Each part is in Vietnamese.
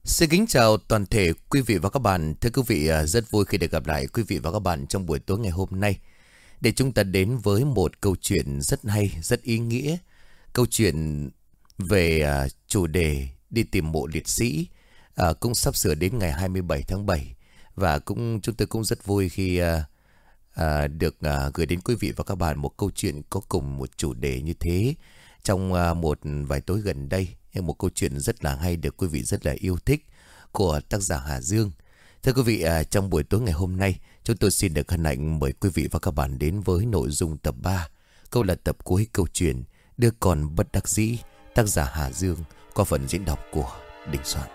Xin kính chào toàn thể quý vị và các bạn. Thưa quý vị, rất vui khi được gặp lại quý vị và các bạn trong buổi tối ngày hôm nay, để chúng ta đến với một câu chuyện rất hay, rất ý nghĩa. Câu chuyện về chủ đề đi tìm mộ liệt sĩ, cũng sắp sửa đến ngày 27 tháng 7. Và chúng tôi cũng rất vui khi được gửi đến quý vị và các bạn một câu chuyện có cùng một chủ đề như thế trong một vài tối gần đây. Một câu chuyện rất là hay, được quý vị rất là yêu thích, của tác giả Hà Dương. Thưa quý vị, trong buổi tối ngày hôm nay, chúng tôi xin được hân hạnh mời quý vị và các bạn đến với nội dung tập 3, câu là tập cuối câu chuyện Đứa Con Bất Đắc Dĩ, tác giả Hà Dương, qua phần diễn đọc của Đình Soạn.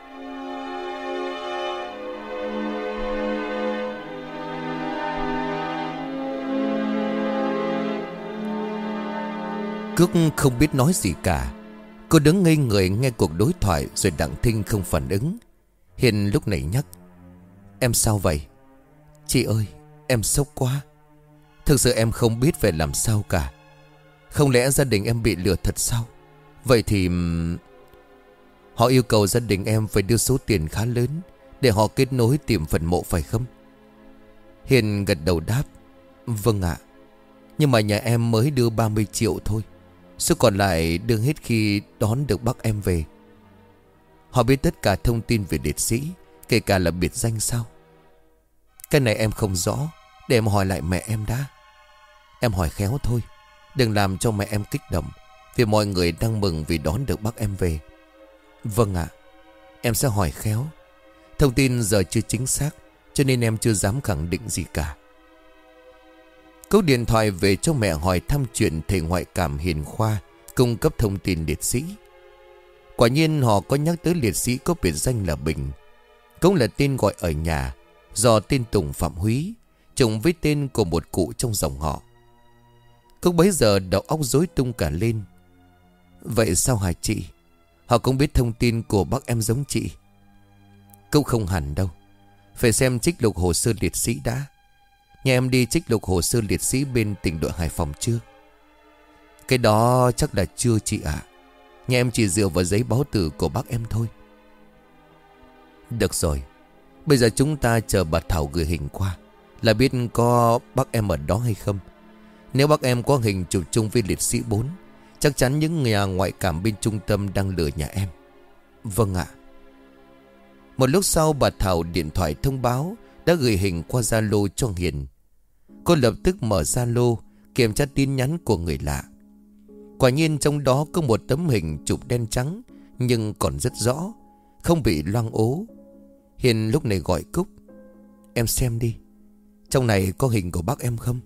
Cước không biết nói gì cả. Cô đứng ngây người nghe cuộc đối thoại, rồi Đặng Thinh không phản ứng. Hiền lúc này nhắc: "Em sao vậy?" "Chị ơi, em sốc quá. Thực sự em không biết phải làm sao cả. Không lẽ gia đình em bị lừa thật sao? Vậy thì họ yêu cầu gia đình em phải đưa số tiền khá lớn để họ kết nối tìm phần mộ phải không?" Hiền gật đầu đáp: "Vâng ạ. Nhưng mà nhà em mới đưa 30 triệu thôi. Số còn lại đưa hết khi đón được bác em về." "Họ biết tất cả thông tin về liệt sĩ, kể cả là biệt danh sao?" "Cái này em không rõ, để em hỏi lại mẹ em đã." "Em hỏi khéo thôi, đừng làm cho mẹ em kích động, vì mọi người đang mừng vì đón được bác em về." "Vâng ạ, em sẽ hỏi khéo. Thông tin giờ chưa chính xác, cho nên em chưa dám khẳng định gì cả." Câu điện thoại về cho mẹ hỏi thăm chuyện thầy ngoại cảm Hiền Khoa cung cấp thông tin liệt sĩ. Quả nhiên họ có nhắc tới liệt sĩ có biệt danh là Bình, cũng là tên gọi ở nhà, do tên Tùng Phạm Húy trùng với tên của một cụ trong dòng họ. Cúc bấy giờ đầu óc rối tung cả lên. "Vậy sao hả chị? Họ cũng biết thông tin của bác em giống chị?" "Cũng không hẳn đâu. Phải xem trích lục hồ sơ liệt sĩ đã. Nhà em đi trích lục hồ sơ liệt sĩ bên tỉnh đội Hải Phòng chưa?" "Cái đó chắc là chưa chị ạ. Nhà em chỉ dựa vào giấy báo tử của bác em thôi." "Được rồi. Bây giờ chúng ta chờ bà Thảo gửi hình qua là biết có bác em ở đó hay không. Nếu bác em có hình chụp chung với liệt sĩ 4, chắc chắn những nhà ngoại cảm bên trung tâm đang lừa nhà em." "Vâng ạ." Một lúc sau, bà Thảo điện thoại thông báo đã gửi hình qua Zalo cho Hiền. Cô lập tức mở Zalo kiểm tra tin nhắn của người lạ. Quả nhiên trong đó có một tấm hình chụp đen trắng, nhưng còn rất rõ, không bị loang ố. Hiền lúc này gọi Cúc: "Em xem đi, trong này có hình của bác em không?"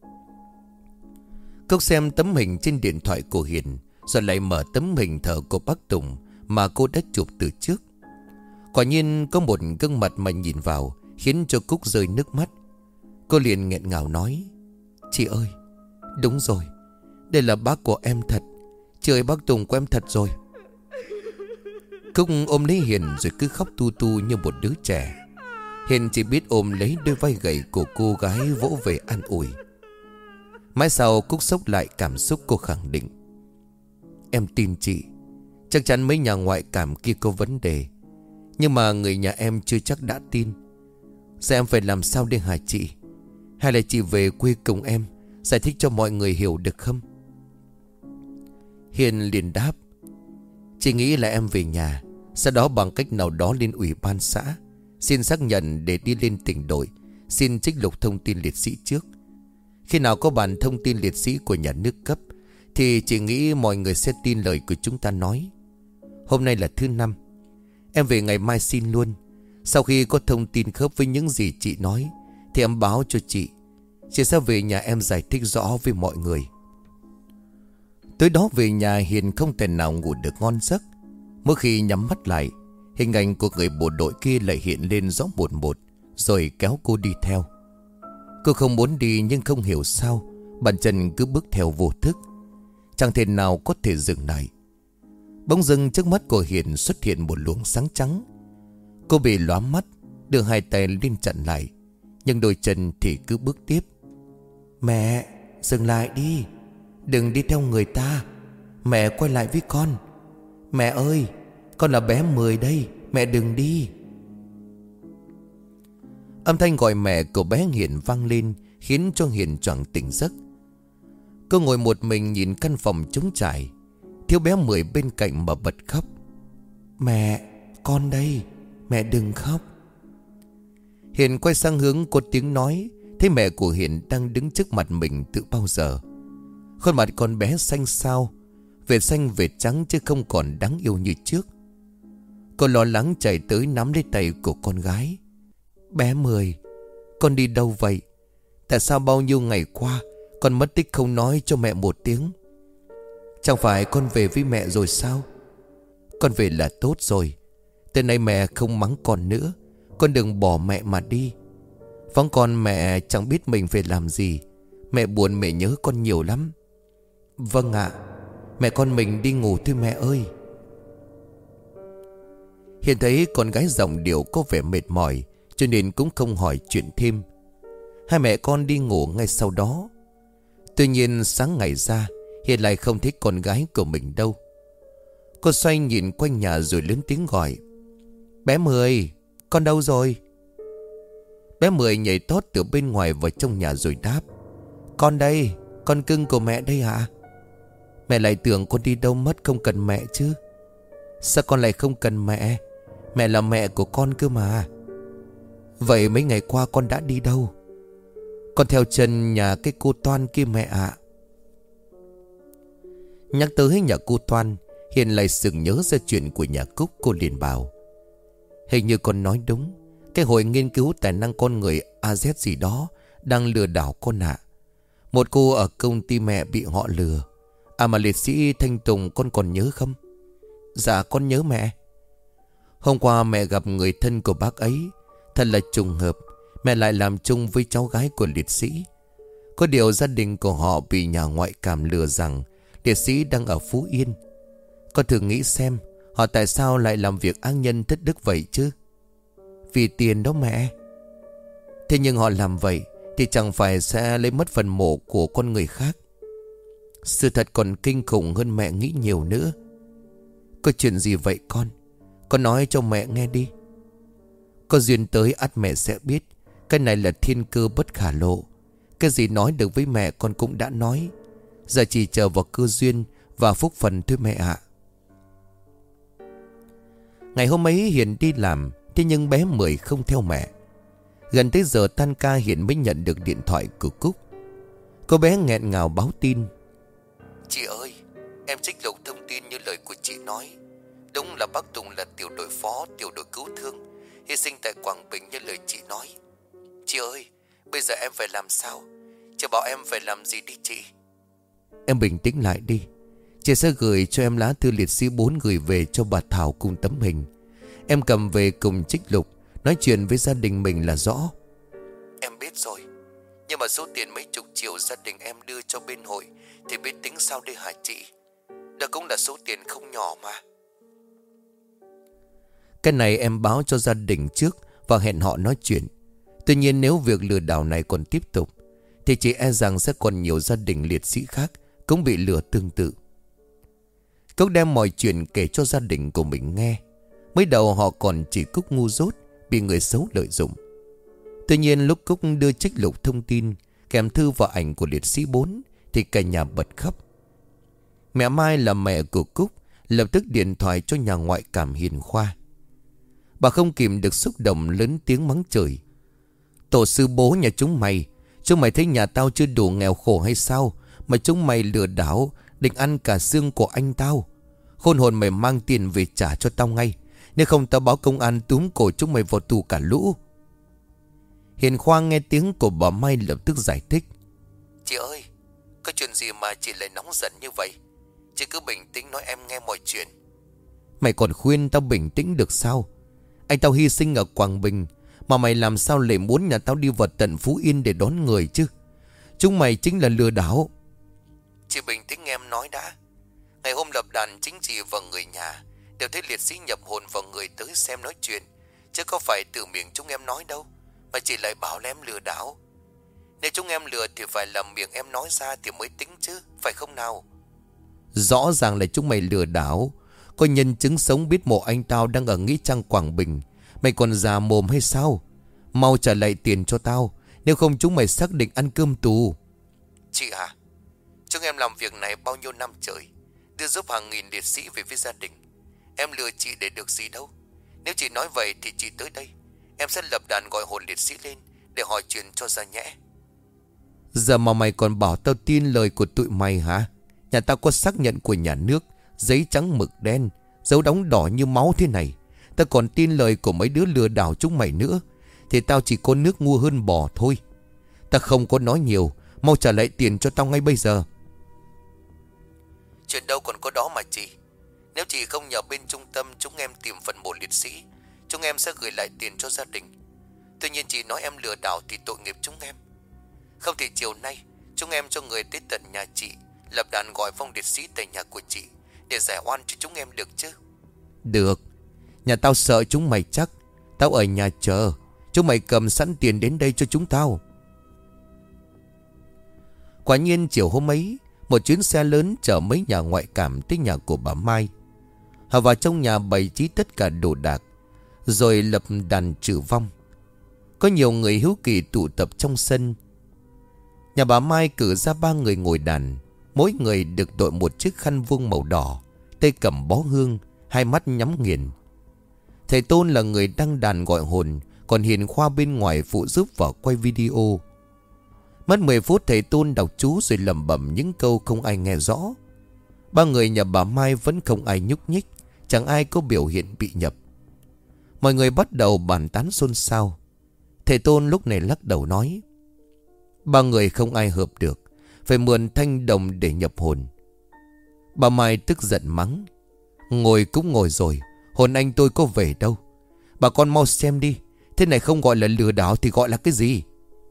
Cúc xem tấm hình trên điện thoại của Hiền, rồi lại mở tấm hình thờ của bác Tùng mà cô đã chụp từ trước. Quả nhiên có một gương mặt mà nhìn vào khiến cho Cúc rơi nước mắt. Cô liền nghẹn ngào nói: "Chị ơi, đúng rồi, đây là bác của em thật. Chị ơi, bác Tùng của em thật rồi." Cúc ôm lấy Hiền rồi cứ khóc tu tu như một đứa trẻ. Hiền chỉ biết ôm lấy đôi vai gầy của cô gái vỗ về an ủi. Mãi sau Cúc xốc lại cảm xúc, cô khẳng định: "Em tin chị. Chắc chắn mấy nhà ngoại cảm kia có vấn đề, nhưng mà người nhà em chưa chắc đã tin. Giờ em phải làm sao đây hả chị? Hay là chị về quê cùng em giải thích cho mọi người hiểu được không?" Hiền liền đáp: "Chị nghĩ là em về nhà, sau đó bằng cách nào đó lên ủy ban xã xin xác nhận để đi lên tỉnh đội xin trích lục thông tin liệt sĩ trước. Khi nào có bản thông tin liệt sĩ của nhà nước cấp thì chị nghĩ mọi người sẽ tin lời của chúng ta nói. Hôm nay là thứ năm, em về ngày mai xin luôn. Sau khi có thông tin khớp với những gì chị nói thì em báo cho chị. Chị sẽ về nhà em giải thích rõ với mọi người." Tối đó về nhà, Hiền không thể nào ngủ được ngon giấc. Mỗi khi nhắm mắt lại, hình ảnh của người bộ đội kia lại hiện lên rõ một một, rồi kéo cô đi theo. Cô không muốn đi, nhưng không hiểu sao bàn chân cứ bước theo vô thức, chẳng thể nào có thể dừng lại. Bỗng dưng trước mắt của Hiền xuất hiện một luồng sáng trắng. Cô bị lóa mắt, đưa hai tay lên chặn lại, nhưng đôi chân thì cứ bước tiếp. "Mẹ, dừng lại đi, đừng đi theo người ta. Mẹ quay lại với con. Mẹ ơi, con là bé Mười đây, Mẹ đừng đi. Âm thanh gọi mẹ của bé Hiền vang lên, khiến cho Hiền choàng tỉnh giấc. Cô ngồi một mình nhìn căn phòng trống trải, thiếu bé Mười bên cạnh mà bật khóc. Mẹ, con đây, mẹ đừng khóc. Hiền quay sang hướng có tiếng nói, thấy mẹ của Hiền đang đứng trước mặt mình từ bao giờ. Khuôn mặt con bé xanh xao, vệt xanh vệt trắng chứ không còn đáng yêu như trước. Cô lo lắng chạy tới nắm lấy tay của con gái. Bé Mười, con đi đâu vậy? Tại sao bao nhiêu ngày qua con mất tích không nói cho mẹ một tiếng? Chẳng phải con về với mẹ rồi sao? Con về là tốt rồi. Từ nay mẹ không mắng con nữa. Con đừng bỏ mẹ mà đi. Vắng con mẹ chẳng biết mình phải làm gì. Mẹ buồn, mẹ nhớ con nhiều lắm. Vâng ạ. Mẹ con mình đi ngủ thôi mẹ ơi. Hiền thấy con gái giọng điệu có vẻ mệt mỏi, cho nên cũng không hỏi chuyện thêm. Hai mẹ con đi ngủ ngay sau đó. Tuy nhiên sáng ngày ra, Hiền lại không thấy con gái của mình đâu. Cô xoay nhìn quanh nhà rồi lớn tiếng gọi. Bé Mười, con đâu rồi? Bé Mười nhảy tót từ bên ngoài vào trong nhà rồi đáp. Con đây, con cưng của mẹ đây hả? Mẹ lại tưởng con đi đâu mất không cần mẹ chứ. Sao con lại không cần mẹ? Mẹ là mẹ của con cơ mà. Vậy mấy ngày qua con đã đi đâu? Con theo chân nhà cái cô Toan kia mẹ ạ. Nhắc tới nhà cô Toan, Hiền lại sừng nhớ ra chuyện của nhà Cúc. Cô liền bảo. Hình như con nói đúng. Cái hội nghiên cứu tài năng con người AZ gì đó đang lừa đảo con ạ. Một cô ở công ty mẹ bị họ lừa. À mà liệt sĩ Thanh Tùng con còn nhớ không? Dạ con nhớ mẹ. Hôm qua mẹ gặp người thân của bác ấy. Thật là trùng hợp, mẹ lại làm chung với cháu gái của liệt sĩ. Có điều gia đình của họ bị nhà ngoại cảm lừa rằng liệt sĩ đang ở Phú Yên. Con thử nghĩ xem, họ tại sao lại làm việc ác nhân thất đức vậy chứ? Vì tiền đó mẹ. Thế nhưng họ làm vậy thì chẳng phải sẽ lấy mất phần mộ của con người khác. Sự thật còn kinh khủng hơn mẹ nghĩ nhiều nữa. Có chuyện gì vậy con? Con nói cho mẹ nghe đi. Có duyên tới ắt mẹ sẽ biết. Cái này là thiên cơ bất khả lộ. Cái gì nói được với mẹ con cũng đã nói. Giờ chỉ chờ vào cơ duyên và phúc phần thôi mẹ ạ. Ngày hôm ấy Hiền đi làm, thế nhưng bé Mười không theo mẹ. Gần tới giờ tan ca Hiền mới nhận được điện thoại của Cúc. Cô bé nghẹn ngào báo tin. Chị ơi, em trích lục thông tin như lời của chị nói. Đúng là bác Tùng là tiểu đội phó, tiểu đội cứu thương, hy sinh tại Quảng Bình như lời chị nói. Chị ơi, bây giờ em phải làm sao? Chị bảo em phải làm gì đi chị? Em bình tĩnh lại đi. Chị sẽ gửi cho em lá thư liệt sĩ 4 gửi về cho bà Thảo cùng tấm hình. Em cầm về cùng trích lục, nói chuyện với gia đình mình là rõ. Em biết rồi. Nhưng mà số tiền mấy chục triệu gia đình em đưa cho bên hội thì biết tính sao đây hả chị? Đó cũng là số tiền không nhỏ mà. Cái này em báo cho gia đình trước và hẹn họ nói chuyện. Tuy nhiên nếu việc lừa đảo này còn tiếp tục thì chị e rằng sẽ còn nhiều gia đình liệt sĩ khác cũng bị lừa tương tự. Cúc đem mọi chuyện kể cho gia đình của mình nghe. Mới đầu họ còn chỉ Cúc ngu dốt, bị người xấu lợi dụng. Tuy nhiên lúc Cúc đưa trích lục thông tin kèm thư và ảnh của liệt sĩ 4 thì cả nhà bật khóc. Mẹ Mai là mẹ của Cúc lập tức điện thoại cho nhà ngoại cảm Hiền Khoa. Bà không kìm được xúc động lớn tiếng mắng chửi. Tổ sư bố nhà chúng mày thấy nhà tao chưa đủ nghèo khổ hay sao mà chúng mày lừa đảo, định ăn cả xương của anh tao. Khôn hồn mày mang tiền về trả cho tao ngay, nếu không tao báo công an túm cổ chúng mày vào tù cả lũ. Hiền Khoa nghe tiếng của bà Mai lập tức giải thích. Chị ơi, có chuyện gì mà chị lại nóng giận như vậy? Chị cứ bình tĩnh nói em nghe mọi chuyện. Mày còn khuyên tao bình tĩnh được sao? Anh tao hy sinh ở Quảng Bình mà mày làm sao lại muốn nhà tao đi vào tận Phú Yên để đón người chứ? Chúng mày chính là lừa đảo. Chị bình tĩnh em nói đã. Ngày hôm lập đàn chính chị và người nhà đều thấy liệt sĩ nhập hồn vào người tới xem nói chuyện, chứ có phải từ miệng chúng em nói đâu mà chị lại bảo là em lừa đảo. Nếu chúng em lừa thì phải là miệng em nói ra thì mới tính chứ, phải không nào? Rõ ràng là chúng mày lừa đảo. Có nhân chứng sống biết mộ anh tao đang ở Nghĩa Trang Quảng Bình. Mày còn già mồm hay sao? Mau trả lại tiền cho tao, nếu không chúng mày xác định ăn cơm tù. Chị à, chúng em làm việc này bao nhiêu năm trời, đưa giúp hàng nghìn liệt sĩ về với gia đình. Em lừa chị để được gì đâu. Nếu chị nói vậy thì chị tới đây, em sẽ lập đàn gọi hồn liệt sĩ lên để hỏi chuyện cho ra nhẽ. Giờ mà mày còn bảo tao tin lời của tụi mày hả? Nhà tao có xác nhận của nhà nước, giấy trắng mực đen, dấu đóng đỏ như máu thế này. Tao còn tin lời của mấy đứa lừa đảo chúng mày nữa, thì tao chỉ có nước ngu hơn bò thôi. Tao không có nói nhiều, mau trả lại tiền cho tao ngay bây giờ. Chuyện đâu còn có đó mà chị. Nếu chị không nhờ bên trung tâm chúng em tìm phần mộ liệt sĩ, chúng em sẽ gửi lại tiền cho gia đình. Tuy nhiên chị nói em lừa đảo thì tội nghiệp chúng em. Không thì chiều nay chúng em cho người tới tận nhà chị, lập đàn gọi vong liệt sĩ tại nhà của chị để giải oan cho chúng em được chứ? Được. Nhà tao sợ chúng mày chắc. Tao ở nhà chờ, chúng mày cầm sẵn tiền đến đây cho chúng tao. Quả nhiên chiều hôm ấy, một chuyến xe lớn chở mấy nhà ngoại cảm tới nhà của bà Mai. Họ vào trong nhà bày trí tất cả đồ đạc, rồi lập đàn trừ vong. Có nhiều người hiếu kỳ tụ tập trong sân. Nhà bà Mai cử ra 3 người ngồi đàn, mỗi người được đội một chiếc khăn vuông màu đỏ, tay cầm bó hương, hai mắt nhắm nghiền. Thầy Tôn là người đăng đàn gọi hồn, còn Hiền Khoa bên ngoài phụ giúp vào quay video. Mất 10 phút thầy Tôn đọc chú rồi lẩm bẩm những câu không ai nghe rõ. 3 người nhà bà Mai vẫn không ai nhúc nhích, chẳng ai có biểu hiện bị nhập. Mọi người bắt đầu bàn tán xôn xao. Thầy Tôn lúc này lắc đầu nói: 3 người không ai hợp được, phải mượn thanh đồng để nhập hồn. Bà Mai tức giận mắng: ngồi cũng ngồi rồi, hồn anh tôi có về đâu. Bà con mau xem đi, thế này không gọi là lừa đảo thì gọi là cái gì?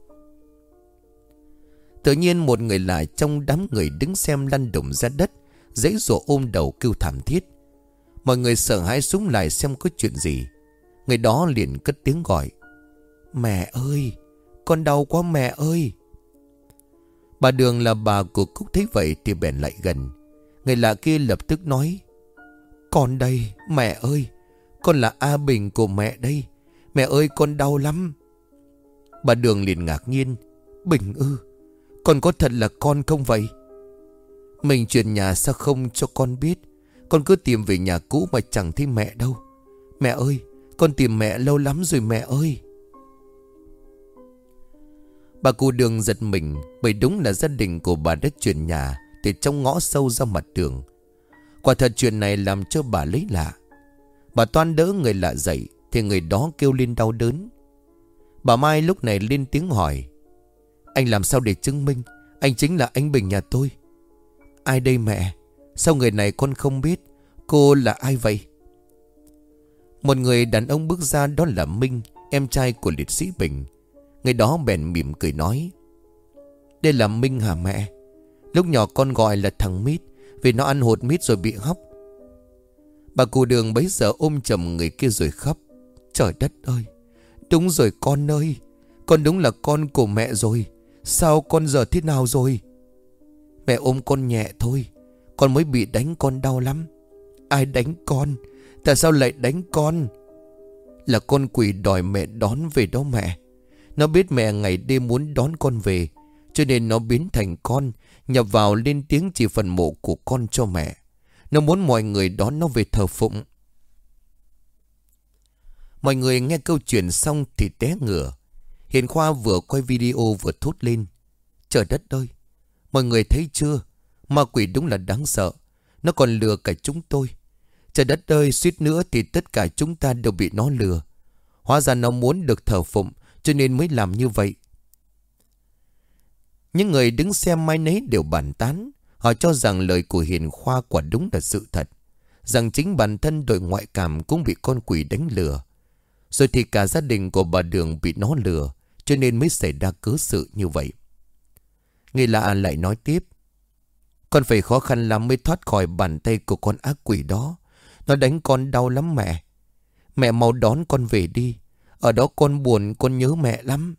Tự nhiên một người lạ trong đám người đứng xem lăn đùng ra đất, giãy giụa ôm đầu kêu thảm thiết. Mọi người sợ hãi súng lại xem có chuyện gì. Người đó liền cất tiếng gọi: mẹ ơi, con đau quá mẹ ơi. Bà Đường là bà của Cúc thấy vậy thì bèn lại gần. Người lạ kia lập tức nói: con đây mẹ ơi, con là A Bình của mẹ đây. Mẹ ơi con đau lắm. Bà Đường liền ngạc nhiên: Bình ư? Con có thật là con không vậy? Mình chuyển nhà sao không cho con biết? Con cứ tìm về nhà cũ mà chẳng thấy mẹ đâu. Mẹ ơi, con tìm mẹ lâu lắm rồi mẹ ơi. Bà cụ Đường giật mình, bởi đúng là gia đình của bà đã chuyển nhà từ trong ngõ sâu ra mặt đường. Quả thật chuyện này làm cho bà lấy lạ. Bà toan đỡ người lạ dậy thì người đó kêu lên đau đớn. Bà Mai lúc này lên tiếng hỏi: anh làm sao để chứng minh anh chính là anh Bình nhà tôi? Ai đây mẹ? Sao người này con không biết? Cô là ai vậy? Một người đàn ông bước ra, đó là Minh, em trai của liệt sĩ Bình. Người đó bèn mỉm cười nói: đây là Minh hả mẹ? Lúc nhỏ con gọi là thằng Mít, vì nó ăn hột mít rồi bị hóc. Bà cụ Đường bấy giờ ôm chầm người kia rồi khóc: trời đất ơi, đúng rồi con ơi, con đúng là con của mẹ rồi. Sao con giờ thế nào rồi? Mẹ ôm con nhẹ thôi, con mới bị đánh, con đau lắm. Ai đánh con? Tại sao lại đánh con? Là con quỷ đòi mẹ đón về đó mẹ. Nó biết mẹ ngày đêm muốn đón con về, cho nên nó biến thành con, nhập vào lên tiếng chỉ phần mộ của con cho mẹ. Nó muốn mọi người đón nó về thờ phụng. Mọi người nghe câu chuyện xong thì té ngửa. Hiền Khoa vừa quay video vừa thốt lên: trời đất ơi, mọi người thấy chưa? Ma quỷ đúng là đáng sợ. Nó còn lừa cả chúng tôi. Trời đất ơi, suýt nữa thì tất cả chúng ta đều bị nó lừa. Hóa ra nó muốn được thờ phụng, cho nên mới làm như vậy. Những người đứng xem mai nấy đều bàn tán. Họ cho rằng lời của Hiền Khoa quả đúng là sự thật, rằng chính bản thân đội ngoại cảm cũng bị con quỷ đánh lừa. Rồi thì cả gia đình của bà Đường bị nó lừa, cho nên mới xảy ra cớ sự như vậy. Người lạ lại nói tiếp: con phải khó khăn lắm mới thoát khỏi bàn tay của con ác quỷ đó. Nó đánh con đau lắm mẹ. Mẹ mau đón con về đi. Ở đó con buồn, con nhớ mẹ lắm.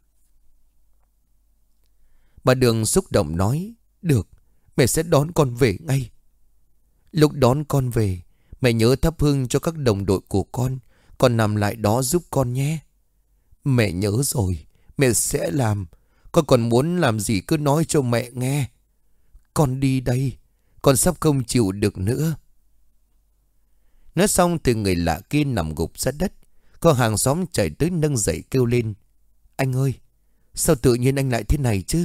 Bà Đường xúc động nói: được, mẹ sẽ đón con về ngay. Lúc đón con về, Mẹ nhớ thắp hương cho các đồng đội của con nằm lại đó giúp con nhé. Mẹ nhớ rồi, mẹ sẽ làm. Con còn muốn làm gì cứ nói cho mẹ nghe. Con đi đây, con sắp không chịu được nữa. Nói xong thì người lạ kia nằm gục ra đất. Có hàng xóm chạy tới nâng dậy kêu lên: Anh ơi, sao tự nhiên anh lại thế này chứ?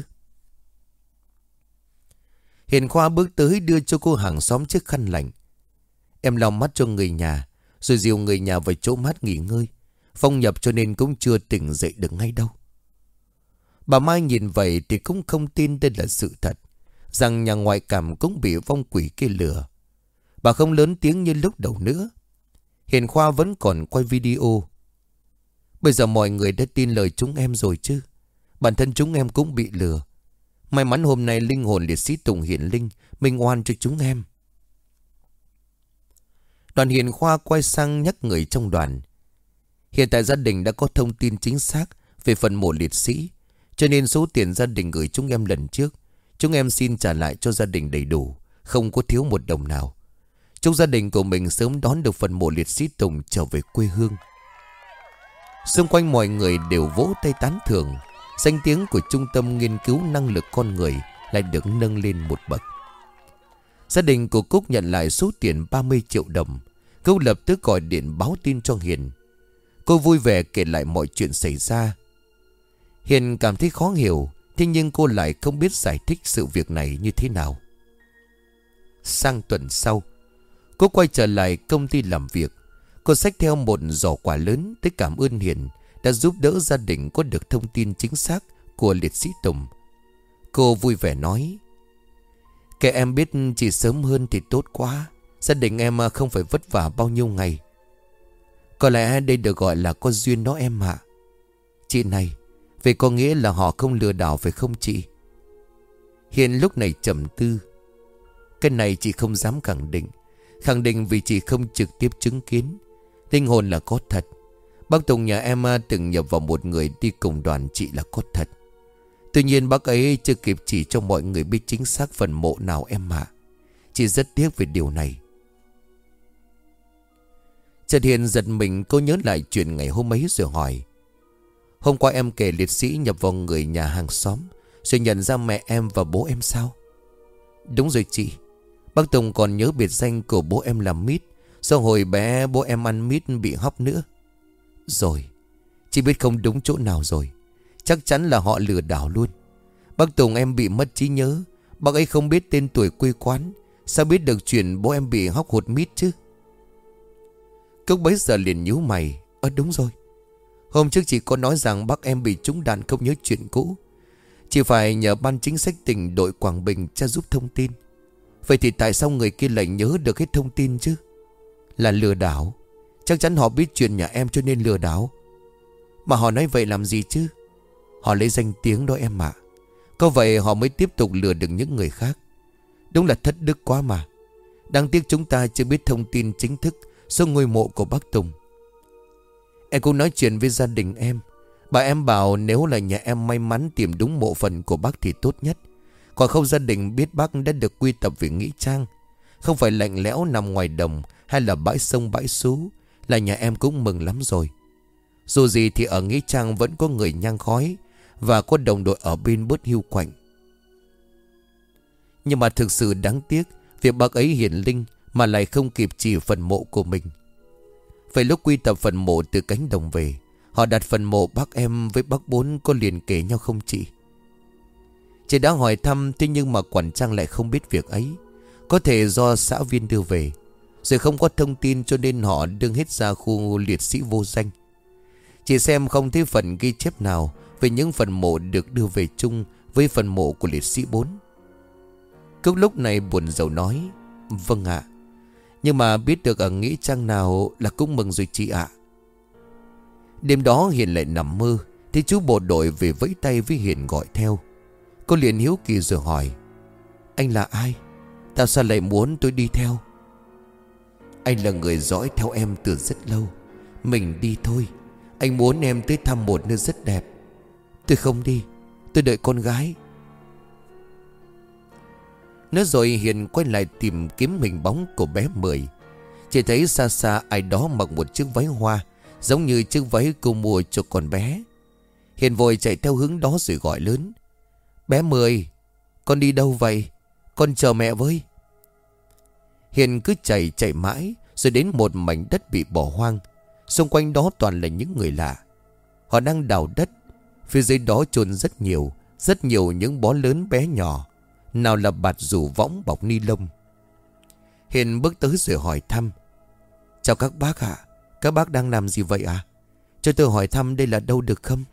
Hiền Khoa bước tới đưa cho cô hàng xóm chiếc khăn lạnh. Em lau mắt cho người nhà, rồi dìu người nhà vào chỗ mát nghỉ ngơi. Phong nhập cho nên cũng chưa tỉnh dậy được ngay đâu. Bà Mai nhìn vậy thì cũng không tin đây là sự thật, rằng nhà ngoại cảm cũng bị vong quỷ kia lừa. Bà không lớn tiếng như lúc đầu nữa. Hiền Khoa vẫn còn quay video. Bây giờ mọi người đã tin lời chúng em rồi chứ. Bản thân chúng em cũng bị lừa. May mắn hôm nay linh hồn liệt sĩ Tùng hiển linh, minh oan cho chúng em. Đoàn Hiền Khoa quay sang nhắc người trong đoàn. Hiện tại gia đình đã có thông tin chính xác về phần mộ liệt sĩ, cho nên số tiền gia đình gửi chúng em lần trước, chúng em xin trả lại cho gia đình đầy đủ, không có thiếu một đồng nào. Chúc gia đình của mình sớm đón được phần mộ liệt sĩ Tùng trở về quê hương. Xung quanh mọi người đều vỗ tay tán thưởng. Danh tiếng của trung tâm nghiên cứu năng lực con người lại được nâng lên một bậc. Gia đình của Cúc nhận lại số tiền 30 triệu đồng. Cúc lập tức gọi điện báo tin cho Hiền. Cô vui vẻ kể lại mọi chuyện xảy ra. Hiền cảm thấy khó hiểu, thế nhưng cô lại không biết giải thích sự việc này như thế nào. Sang tuần sau, cô quay trở lại công ty làm việc. Cô xách theo một giỏ quà lớn tới cảm ơn Hiền đã giúp đỡ gia đình có được thông tin chính xác của liệt sĩ Tùng. Cô vui vẻ nói: Kể em biết chỉ sớm hơn thì tốt quá. Gia đình em không phải vất vả bao nhiêu ngày. Có lẽ đây được gọi là có duyên đó em ạ. Chị này, vậy có nghĩa là họ không lừa đảo phải không chị? Hiền lúc này trầm tư. Cái này chị không dám khẳng định. Khẳng định vì chị không trực tiếp chứng kiến. Linh hồn là có thật. Bác Tùng nhà em từng nhập vào một người đi cùng đoàn chị là có thật. Tuy nhiên bác ấy chưa kịp chỉ cho mọi người biết chính xác phần mộ nào em ạ. Chị rất tiếc về điều này. Trần Hiền giật mình, cô nhớ lại chuyện ngày hôm ấy rồi hỏi: Hôm qua em kể liệt sĩ nhập vào người nhà hàng xóm, rồi nhận ra mẹ em và bố em sao? Đúng rồi chị. Bác Tùng còn nhớ biệt danh của bố em là Mít. Sau hồi bé bố em ăn mít bị hóc nữa. Rồi, chị biết không đúng chỗ nào rồi. Chắc chắn là họ lừa đảo luôn. Bác Tùng em bị mất trí nhớ. Bác ấy không biết tên tuổi quê quán. Sao biết được chuyện bố em bị hóc hột mít chứ? Cúc bấy giờ liền nhíu mày. Đúng rồi. Hôm trước chị có nói rằng bác em bị trúng đạn không nhớ chuyện cũ. Chị phải nhờ ban chính sách tỉnh đội Quảng Bình tra giúp thông tin. Vậy thì tại sao người kia lại nhớ được hết thông tin chứ? Là lừa đảo. Chắc chắn họ biết chuyện nhà em cho nên lừa đảo. Mà họ nói vậy làm gì chứ? Họ lấy danh tiếng đó em ạ. Có vậy họ mới tiếp tục lừa được những người khác. Đúng là thất đức quá mà. Đáng tiếc chúng ta chưa biết thông tin chính thức số ngôi mộ của bác Tùng. Em cũng nói chuyện với gia đình em. Bà em bảo nếu là nhà em may mắn tìm đúng mộ phần của bác thì tốt nhất. Còn không gia đình biết bác đã được quy tập về nghĩa trang, không phải lạnh lẽo nằm ngoài đồng hay là bãi sông bãi sú, là nhà em cũng mừng lắm rồi. Dù gì thì ở nghĩa trang vẫn có người nhang khói và có đồng đội ở bên bớt hiu quạnh. Nhưng mà thực sự đáng tiếc, việc bác ấy hiển linh mà lại không kịp chỉ phần mộ của mình. Phải lúc quy tập phần mộ từ cánh đồng về, họ đặt phần mộ bác em với bác Bốn có liền kề nhau không chị? Chị đã hỏi thăm, thế nhưng mà quản trang lại không biết việc ấy. Có thể do xã viên đưa về, rồi không có thông tin cho nên họ đưa hết ra khu liệt sĩ vô danh. Chị xem không thấy phần ghi chép nào về những phần mộ được đưa về chung với phần mộ của liệt sĩ 4. Cúc lúc này buồn rầu nói: Vâng ạ. Nhưng mà biết được ở nghĩa trang nào là cũng mừng rồi chị ạ. Đêm đó Hiền lại nằm mơ, thì chú bộ đội về vẫy tay với Hiền gọi theo. Cô liền hiếu kỳ rồi hỏi: Anh là ai? Tại sao lại muốn tôi đi theo? Anh là người dõi theo em từ rất lâu. Mình đi thôi. Anh muốn em tới thăm một nơi rất đẹp. Tôi không đi, tôi đợi con gái. Nói rồi Hiền quay lại tìm kiếm hình bóng của bé Mười. Chỉ thấy xa xa ai đó mặc một chiếc váy hoa, giống như chiếc váy cô mua cho con bé. Hiền vội chạy theo hướng đó rồi gọi lớn: Bé Mười, con đi đâu vậy? Con chờ mẹ với. Hiền cứ chạy mãi, rồi đến một mảnh đất bị bỏ hoang. Xung quanh đó toàn là những người lạ. Họ đang đào đất. Phía dưới đó chôn rất nhiều những bó lớn bé nhỏ. Nào là bạt rủ võng bọc ni lông. Hiền bước tới rồi hỏi thăm: Chào các bác ạ. Các bác đang làm gì vậy ạ? Cho tôi hỏi thăm đây là đâu được không?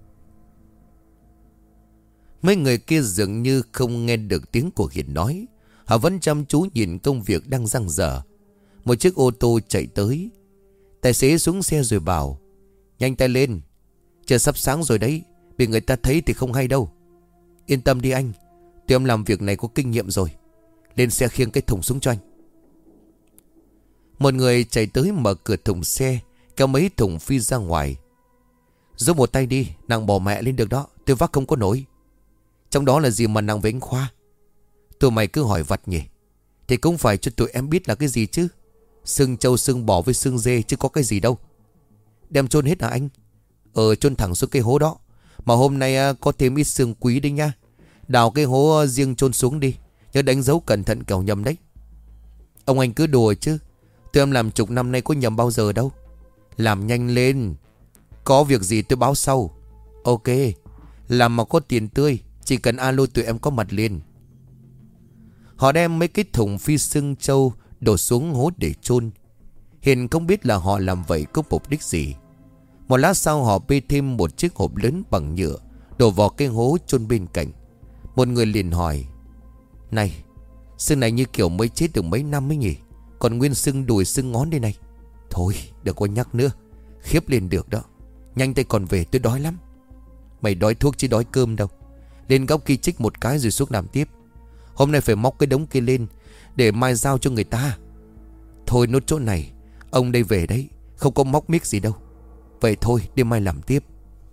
Mấy người kia dường như không nghe được tiếng của Hiền nói. Họ vẫn chăm chú nhìn công việc đang dang dở. Một chiếc ô tô chạy tới. Tài xế xuống xe rồi bảo: Nhanh tay lên, trời sắp sáng rồi đấy. Bị người ta thấy thì không hay đâu. Yên tâm đi anh, tụi em làm việc này có kinh nghiệm rồi. Lên xe khiêng cái thùng xuống cho anh. Một người chạy tới mở cửa thùng xe, kéo mấy thùng phi ra ngoài. Giúp một tay đi, nặng bỏ mẹ lên được đó. Tôi vác không có nổi. Trong đó là gì mà nặng với anh Khoa? Tụi mày cứ hỏi vặt nhỉ? Thì cũng phải cho tụi em biết là cái gì chứ. Xương trâu xương bò với xương dê chứ có cái gì đâu. Đem chôn hết hả anh? Chôn thẳng xuống cái hố đó. Mà hôm nay có thêm ít xương quý đi nha. Đào cái hố riêng chôn xuống đi. Nhớ đánh dấu cẩn thận kẻo nhầm đấy. Ông anh cứ đùa chứ. Tụi em làm chục năm nay có nhầm bao giờ đâu. Làm nhanh lên. Có việc gì tôi báo sau. Ok. Làm mà có tiền tươi, chỉ cần alo tụi em có mặt liền. Họ đem mấy cái thùng phi xương trâu đổ xuống hố để chôn. Hiền không biết là họ làm vậy có mục đích gì. Một lát sau họ bê thêm một chiếc hộp lớn bằng nhựa đổ vào cái hố chôn bên cạnh. Một người liền hỏi: Này, xương này như kiểu mới chết được mấy năm ấy nhỉ? Còn nguyên xương đùi xương ngón đây này. Thôi đừng có nhắc nữa, khiếp lên được đó. Nhanh tay còn về, tôi đói lắm. Mày đói thuốc chứ đói cơm đâu. Lên góc kia chích một cái rồi xuống làm tiếp. Hôm nay phải móc cái đống kia lên để mai giao cho người ta. Thôi nốt chỗ này, ông đây về đấy, không có móc miếc gì đâu. Vậy thôi, đêm mai làm tiếp.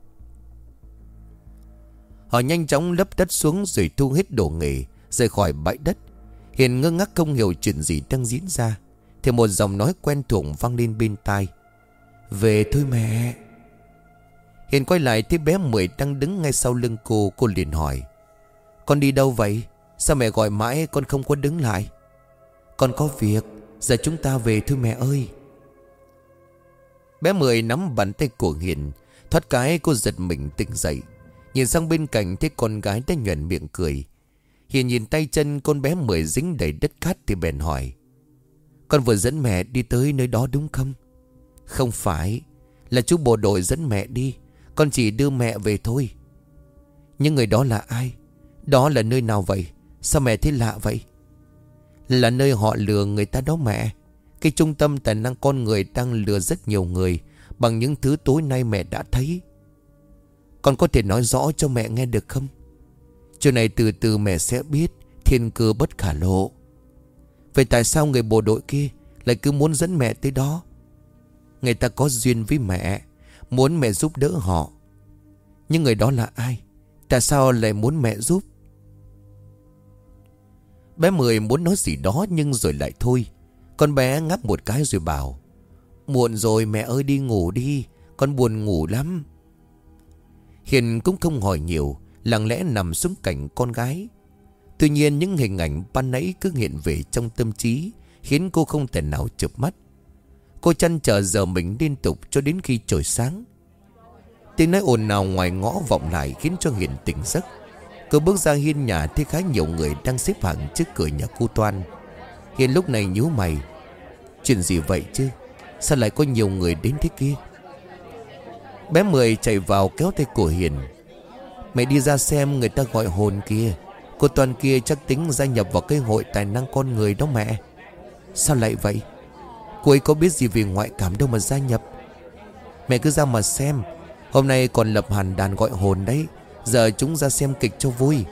Họ nhanh chóng lấp đất xuống rồi thu hết đồ nghề, rời khỏi bãi đất. Hiền ngơ ngác không hiểu chuyện gì đang diễn ra, thì một giọng nói quen thuộc vang lên bên tai: Về thôi mẹ. Hiền quay lại thấy bé Mười đang đứng ngay sau lưng cô. Cô liền hỏi: Con đi đâu vậy? Sao mẹ gọi mãi con không có đứng lại? Con có việc, giờ chúng ta về thôi mẹ ơi. Bé Mười nắm bàn tay của Hiền. Thoát cái cô giật mình tỉnh dậy, nhìn sang bên cạnh thấy con gái đã nhoẻn miệng cười. Hiền nhìn tay chân con bé Mười dính đầy đất cát thì bèn hỏi: Con vừa dẫn mẹ đi tới nơi đó đúng không? Không phải, là chú bộ đội dẫn mẹ đi. Con chỉ đưa mẹ về thôi. Nhưng người đó là ai? Đó là nơi nào vậy? Sao mẹ thấy lạ vậy? Là nơi họ lừa người ta đó mẹ. Cái trung tâm tài năng con người đang lừa rất nhiều người bằng những thứ tối nay mẹ đã thấy. Con có thể nói rõ cho mẹ nghe được không? Chuyện này từ từ mẹ sẽ biết. Thiên cơ bất khả lộ. Vậy tại sao người bộ đội kia lại cứ muốn dẫn mẹ tới đó? Người ta có duyên với mẹ, muốn mẹ giúp đỡ họ. Nhưng người đó là ai? Tại sao lại muốn mẹ giúp? Bé Mười muốn nói gì đó nhưng rồi lại thôi. Con bé ngáp một cái rồi bảo: Muộn rồi mẹ ơi, đi ngủ đi, con buồn ngủ lắm. Hiền cũng không hỏi nhiều, lặng lẽ nằm xuống cạnh con gái. Tuy nhiên những hình ảnh ban nãy cứ hiện về trong tâm trí, khiến cô không thể nào chợp mắt. Cô chăn trở giờ mình liên tục cho đến khi trời sáng. Tiếng nói ồn ào ngoài ngõ vọng lại khiến cho Hiền tỉnh giấc. Cô bước ra hiên nhà thấy khá nhiều người đang xếp hàng trước cửa nhà cô Toan. Hiền lúc này nhíu mày: Chuyện gì vậy chứ? Sao lại có nhiều người đến thế kia? Bé Mười chạy vào kéo tay của Hiền: Mày đi ra xem, người ta gọi hồn kia. Cô Toan kia chắc tính gia nhập vào cái hội tài năng con người đó mẹ. Sao lại vậy? Cô ấy có biết gì về ngoại cảm đâu mà gia nhập. Mẹ cứ ra mà xem. Hôm nay còn lập hẳn đàn gọi hồn đấy. Giờ chúng ra xem kịch cho vui.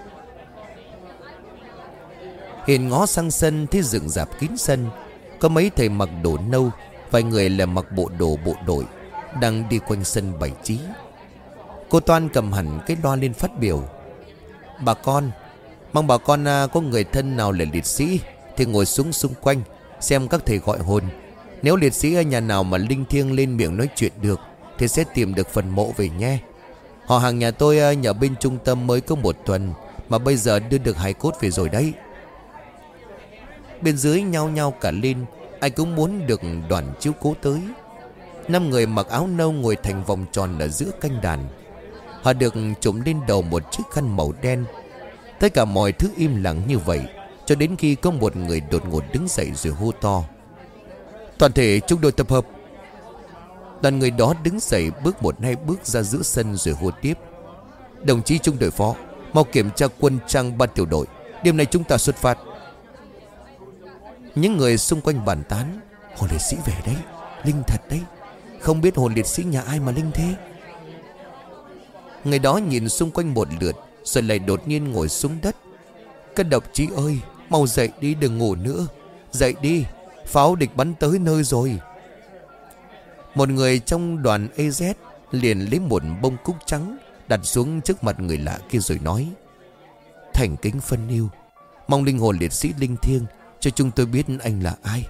Hiền ngó sang sân thấy dựng rạp kín sân. Có mấy thầy mặc đồ nâu, vài người là mặc bộ đồ bộ đội đang đi quanh sân bày trí. Cô Toan cầm hẳn cái loa lên phát biểu: Bà con, mong bà con có người thân nào là liệt sĩ thì ngồi xuống xung quanh xem các thầy gọi hồn. Nếu liệt sĩ ở nhà nào mà linh thiêng lên miệng nói chuyện được thì sẽ tìm được phần mộ về nhé. Họ hàng nhà tôi nhờ bên trung tâm mới có 1 tuần mà bây giờ đưa được hài cốt về rồi đấy. Bên dưới nhao nhao cả lên, ai cũng muốn được đoàn chiếu cố tới. 5 người mặc áo nâu ngồi thành vòng tròn ở giữa canh đàn. Họ được trùm lên đầu một chiếc khăn màu đen. Tất cả mọi thứ im lặng như vậy cho đến khi có một người đột ngột đứng dậy rồi hô to: "Toàn thể trung đội tập hợp!" Đoàn người đó đứng dậy bước 1-2 bước ra giữa sân rồi hô tiếp: "Đồng chí trung đội phó, mau kiểm tra quân trang ban tiểu đội. Đêm nay chúng ta xuất phát." Những người xung quanh bàn tán: "Hồn liệt sĩ về đấy, linh thật đấy. Không biết hồn liệt sĩ nhà ai mà linh thế." Người đó nhìn xung quanh một lượt rồi lại đột nhiên ngồi xuống đất. "Các đồng chí ơi, mau dậy đi, đừng ngủ nữa. Dậy đi, pháo địch bắn tới nơi rồi." Một người trong đoàn AZ liền lấy một bông cúc trắng đặt xuống trước mặt người lạ kia rồi nói: "Thành kính phân yêu, mong linh hồn liệt sĩ linh thiêng cho chúng tôi biết anh là ai."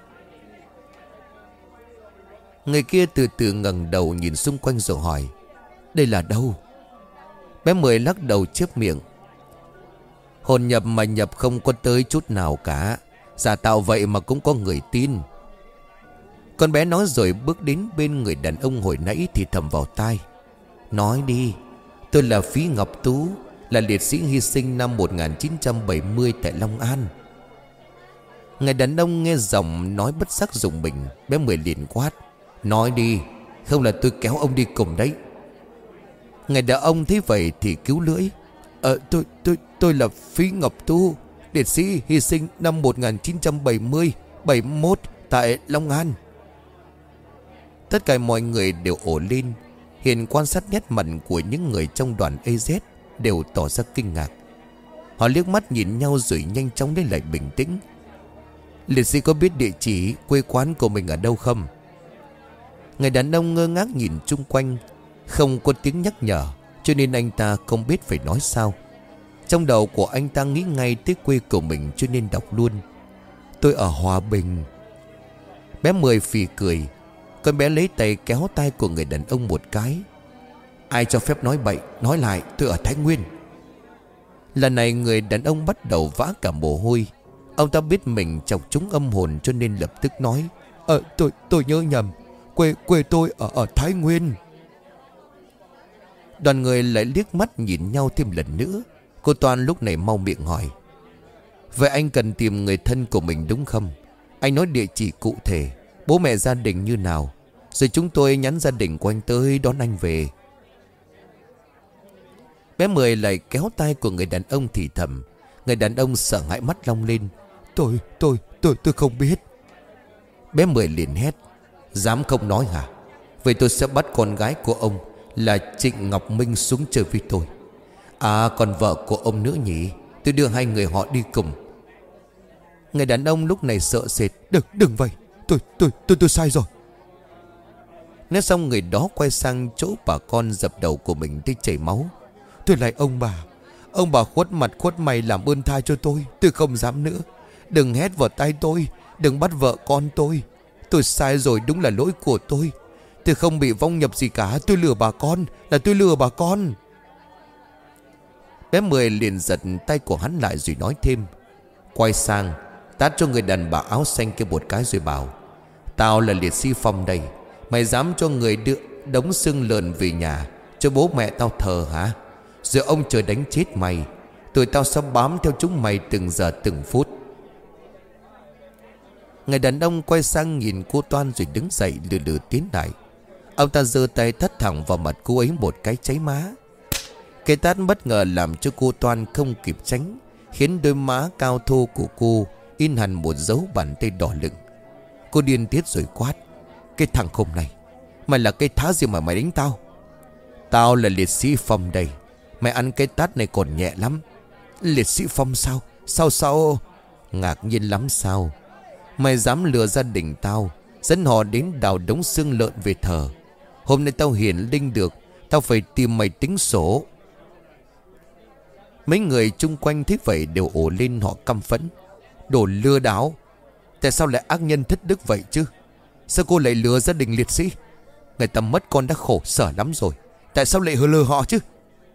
Người kia từ từ ngẩng đầu nhìn xung quanh rồi hỏi: "Đây là đâu?" Bé Mười lắc đầu chép miệng: "Hồn nhập mà nhập không có tới chút nào cả. Giả tạo vậy mà cũng có người tin." Con bé nói rồi bước đến bên người đàn ông hồi nãy thì thầm vào tai: "Nói đi, tôi là Phí Ngọc Tú, là liệt sĩ hy sinh năm 1970 tại Long An." Người đàn ông nghe giọng nói bất giác rùng mình. Bé Mười liền quát: "Nói đi, không là tôi kéo ông đi cùng đấy." Người đàn ông thấy vậy thì cứu lưỡi: Tôi là Phí Ngọc Tú, liệt sĩ hy sinh năm 1970-71 tại Long An." Tất cả mọi người đều ồ lên. Hiện quan sát nét mặt của những người trong đoàn AZ đều tỏ ra kinh ngạc. Họ liếc mắt nhìn nhau rồi nhanh chóng lấy lại bình tĩnh. "Liệt sĩ có biết địa chỉ quê quán của mình ở đâu không?" Người đàn ông ngơ ngác nhìn chung quanh. Không có tiếng nhắc nhở cho nên anh ta không biết phải nói sao. Trong đầu của anh ta nghĩ ngay tới quê của mình cho nên đọc luôn: "Tôi ở Hòa Bình." Bé Mười phì cười. Con bé lấy tay kéo tay của người đàn ông một cái: "Ai cho phép nói bậy, nói lại tôi ở Thái Nguyên." Lần này người đàn ông bắt đầu vã cả mồ hôi. Ông ta biết mình chọc trúng âm hồn cho nên lập tức nói: Tôi nhớ nhầm, quê tôi ở Thái Nguyên." Đoàn người lại liếc mắt nhìn nhau thêm lần nữa. Cô Toan lúc này mau miệng hỏi: "Vậy anh cần tìm người thân của mình đúng không? Anh nói địa chỉ cụ thể, bố mẹ gia đình như nào, rồi chúng tôi nhắn gia đình của anh tới đón anh về." Bé Mười lại kéo tay của người đàn ông thì thầm. Người đàn ông sợ hãi mắt long lên: Tôi không biết." Bé Mười liền hét: "Dám không nói hả? Vậy tôi sẽ bắt con gái của ông là Trịnh Ngọc Minh xuống chơi với tôi. À còn vợ của ông nữa nhỉ, tôi đưa 2 người họ đi cùng." Người đàn ông lúc này sợ sệt: Đừng vậy, tôi sai rồi." Nói xong người đó quay sang chỗ bà con dập đầu của mình tới chảy máu: "Tôi lại ông bà khuất mặt khuất mày làm ơn tha cho tôi không dám nữa. Đừng hét vào tay tôi, đừng bắt vợ con tôi. Tôi sai rồi, đúng là lỗi của tôi. Tôi không bị vong nhập gì cả, tôi lừa bà con." Bé Mười liền giật tay của hắn lại rồi nói thêm, quay sang tát cho người đàn bà áo xanh kia một cái rồi bảo: "Tao là liệt sĩ Phong đây. Mày dám cho người đưa đống xương lợn về nhà cho bố mẹ tao thờ hả? Rồi ông trời đánh chết mày. Tụi tao sẽ bám theo chúng mày từng giờ từng phút." Người đàn ông quay sang nhìn cô Toan rồi đứng dậy lừ lừ tiến lại. Ông ta giơ tay tát thẳng vào mặt cô ấy một cái cháy má. Cái tát bất ngờ làm cho cô Toan không kịp tránh, khiến đôi má cao thô của cô in hẳn một dấu bàn tay đỏ lựng. Cô điên tiết rồi quát: "Cái thằng khùng này, mày là cái thá gì mà mày đánh tao? Tao là liệt sĩ Phong đây. Mày ăn cái tát này còn nhẹ lắm." "Liệt sĩ Phong sao? Sao?" "Ngạc nhiên lắm sao? Mày dám lừa gia đình tao, dẫn họ đến đào đống xương lợn về thờ. Hôm nay tao hiển linh được, tao phải tìm mày tính sổ." Mấy người chung quanh thấy vậy đều ồ lên, họ căm phẫn: "Đồ lừa đảo, tại sao lại ác nhân thất đức vậy chứ? Sao cô lại lừa gia đình liệt sĩ? Người ta mất con đã khổ sở lắm rồi, tại sao lại lừa họ chứ?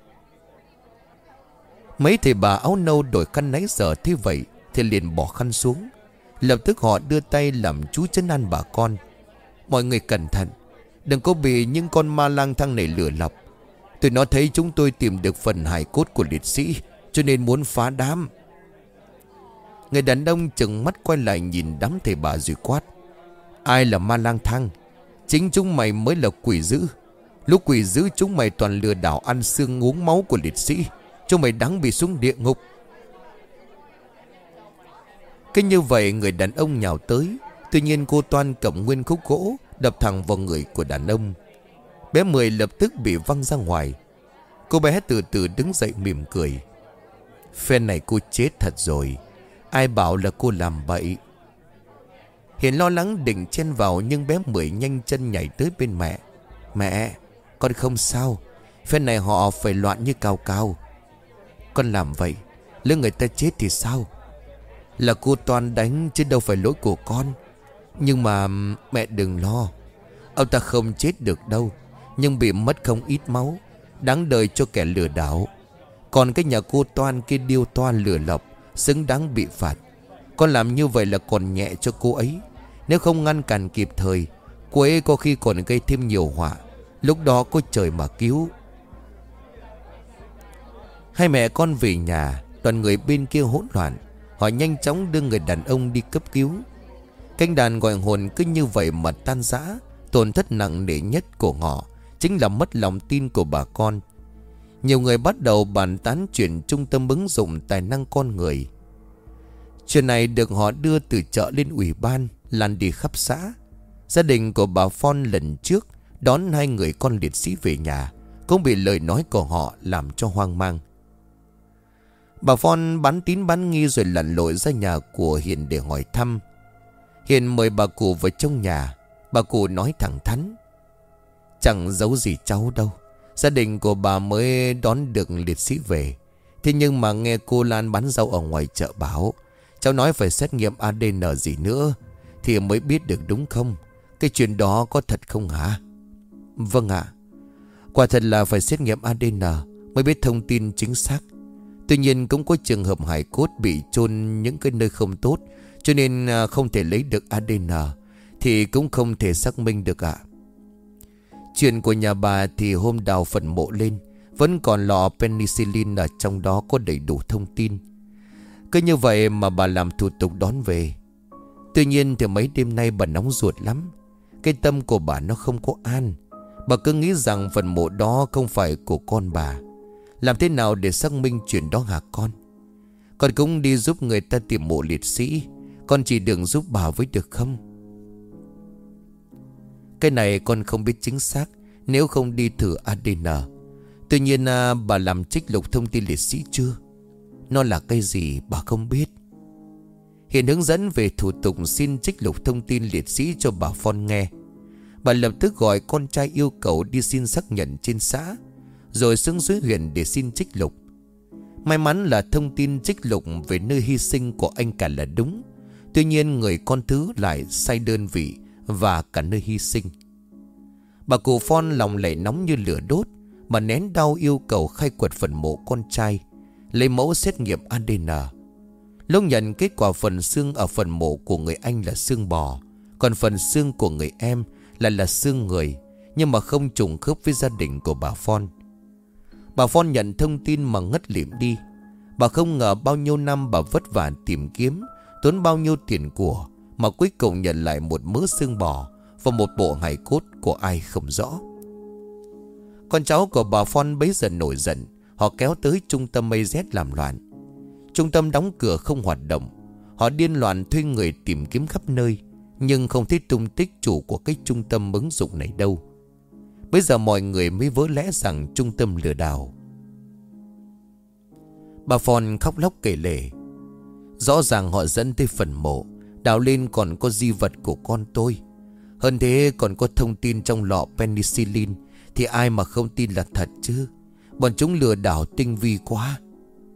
Mấy thầy bà áo nâu đổi khăn nãy giờ thế vậy thì liền bỏ khăn xuống. Lập tức họ đưa tay làm chú trấn an bà con. Mọi người cẩn thận, đừng có bị những con ma lang thang này lừa lọc. Tụi nó thấy chúng tôi tìm được phần hài cốt của liệt sĩ, cho nên muốn phá đám. Người đàn ông trừng mắt quay lại nhìn đám thầy bà rồi quát: Ai là ma lang thang? Chính chúng mày mới là quỷ dữ. Lúc quỷ dữ chúng mày toàn lừa đảo ăn xương uống máu của liệt sĩ. Chúng mày đáng bị xuống địa ngục. Cái như vậy người đàn ông nhào tới. Tuy nhiên cô Toan cầm nguyên khúc gỗ đập thẳng vào người của đàn ông. Bé Mười lập tức bị văng ra ngoài. Cô bé từ từ đứng dậy mỉm cười. Phen này cô chết thật rồi. Ai bảo là cô làm bậy? Hiền lo lắng định chen vào, nhưng bé Mười nhanh chân nhảy tới bên mẹ. Mẹ, con không sao. Phen này họ phải loạn như cào cào. Con làm vậy, lỡ người ta chết thì sao? Là cô Toan đánh chứ đâu phải lỗi của con. Nhưng mà mẹ đừng lo, ông ta không chết được đâu, nhưng bị mất không ít máu, đáng đời cho kẻ lừa đảo. Còn cái nhà cô Toan kia điêu toa lừa lọc, xứng đáng bị phạt. Con làm như vậy là còn nhẹ cho cô ấy. Nếu không ngăn cản kịp thời, cô ấy có khi còn gây thêm nhiều họa. Lúc đó có trời mà cứu. Hai mẹ con về nhà, toàn người bên kia hỗn loạn. Họ nhanh chóng đưa người đàn ông đi cấp cứu. Canh đàn gọi hồn cứ như vậy mà tan rã. Tổn thất nặng nề nhất của họ chính là mất lòng tin của bà con. Nhiều người bắt đầu bàn tán chuyện trung tâm ứng dụng tài năng con người. Chuyện này được họ đưa từ chợ lên ủy ban, lan đi khắp xã. Gia đình của bà Phon lần trước đón hai người con liệt sĩ về nhà cũng bị lời nói của họ làm cho hoang mang. Bà Phon bán tín bán nghi rồi lặn lội ra nhà của Hiền để hỏi thăm. Hiền mời bà cụ vào trong nhà. Bà cụ nói thẳng thắn: Chẳng giấu gì cháu đâu, gia đình của bà mới đón được liệt sĩ về. Thế nhưng mà nghe cô Lan bán rau ở ngoài chợ bảo cháu nói phải xét nghiệm ADN gì nữa thì mới biết được, đúng không? Cái chuyện đó có thật không hả? Vâng ạ. Quả thật là phải xét nghiệm ADN mới biết thông tin chính xác. Tuy nhiên cũng có trường hợp hài cốt bị chôn những cái nơi không tốt, cho nên không thể lấy được ADN, thì cũng không thể xác minh được ạ. Chuyện của nhà bà thì hôm đào phần mộ lên vẫn còn lọ penicillin ở trong đó có đầy đủ thông tin. Cứ như vậy mà bà làm thủ tục đón về. Tuy nhiên thì mấy đêm nay bà nóng ruột lắm. Cái tâm của bà nó không có an. Bà cứ nghĩ rằng phần mộ đó không phải của con bà. Làm thế nào để xác minh chuyện đó hả con? Con cũng đi giúp người ta tìm mộ liệt sĩ. Con chỉ đừng giúp bà với được không? Cái này con không biết chính xác nếu không đi thử ADN. Tuy nhiên bà làm trích lục thông tin liệt sĩ chưa? Nó là cái gì bà không biết? Hiền hướng dẫn về thủ tục xin trích lục thông tin liệt sĩ cho bà Phon nghe. Bà lập tức gọi con trai yêu cầu đi xin xác nhận trên xã, rồi xuống dưới huyện để xin trích lục. May mắn là thông tin trích lục về nơi hy sinh của anh cả là đúng. Tuy nhiên người con thứ lại sai đơn vị và cả nơi hy sinh. Bà cụ Phon lòng lại nóng như lửa đốt. Bà nén đau yêu cầu khai quật phần mộ con trai, lấy mẫu xét nghiệm ADN. Lúc nhận kết quả phần xương ở phần mộ của người anh là xương bò, còn phần xương của người em là xương người, nhưng mà không trùng khớp với gia đình của bà Phon. Bà Phon nhận thông tin mà ngất lịm đi. Bà không ngờ bao nhiêu năm bà vất vả tìm kiếm, tốn bao nhiêu tiền của, mà cuối cùng nhận lại một mớ xương bò và một bộ hài cốt của ai không rõ. Con cháu của bà Phon bấy giờ nổi giận. Họ kéo tới trung tâm Mây Z làm loạn. Trung tâm đóng cửa không hoạt động. Họ điên loạn thuê người tìm kiếm khắp nơi, nhưng không thấy tung tích chủ của cái trung tâm ứng dụng này đâu. Bây giờ mọi người mới vỡ lẽ rằng trung tâm lừa đảo. Bà Phon khóc lóc kể lể. Rõ ràng họ dẫn tới phần mộ, đào lên còn có di vật của con tôi. Hơn thế còn có thông tin trong lọ penicillin, thì ai mà không tin là thật chứ. Bọn chúng lừa đảo tinh vi quá.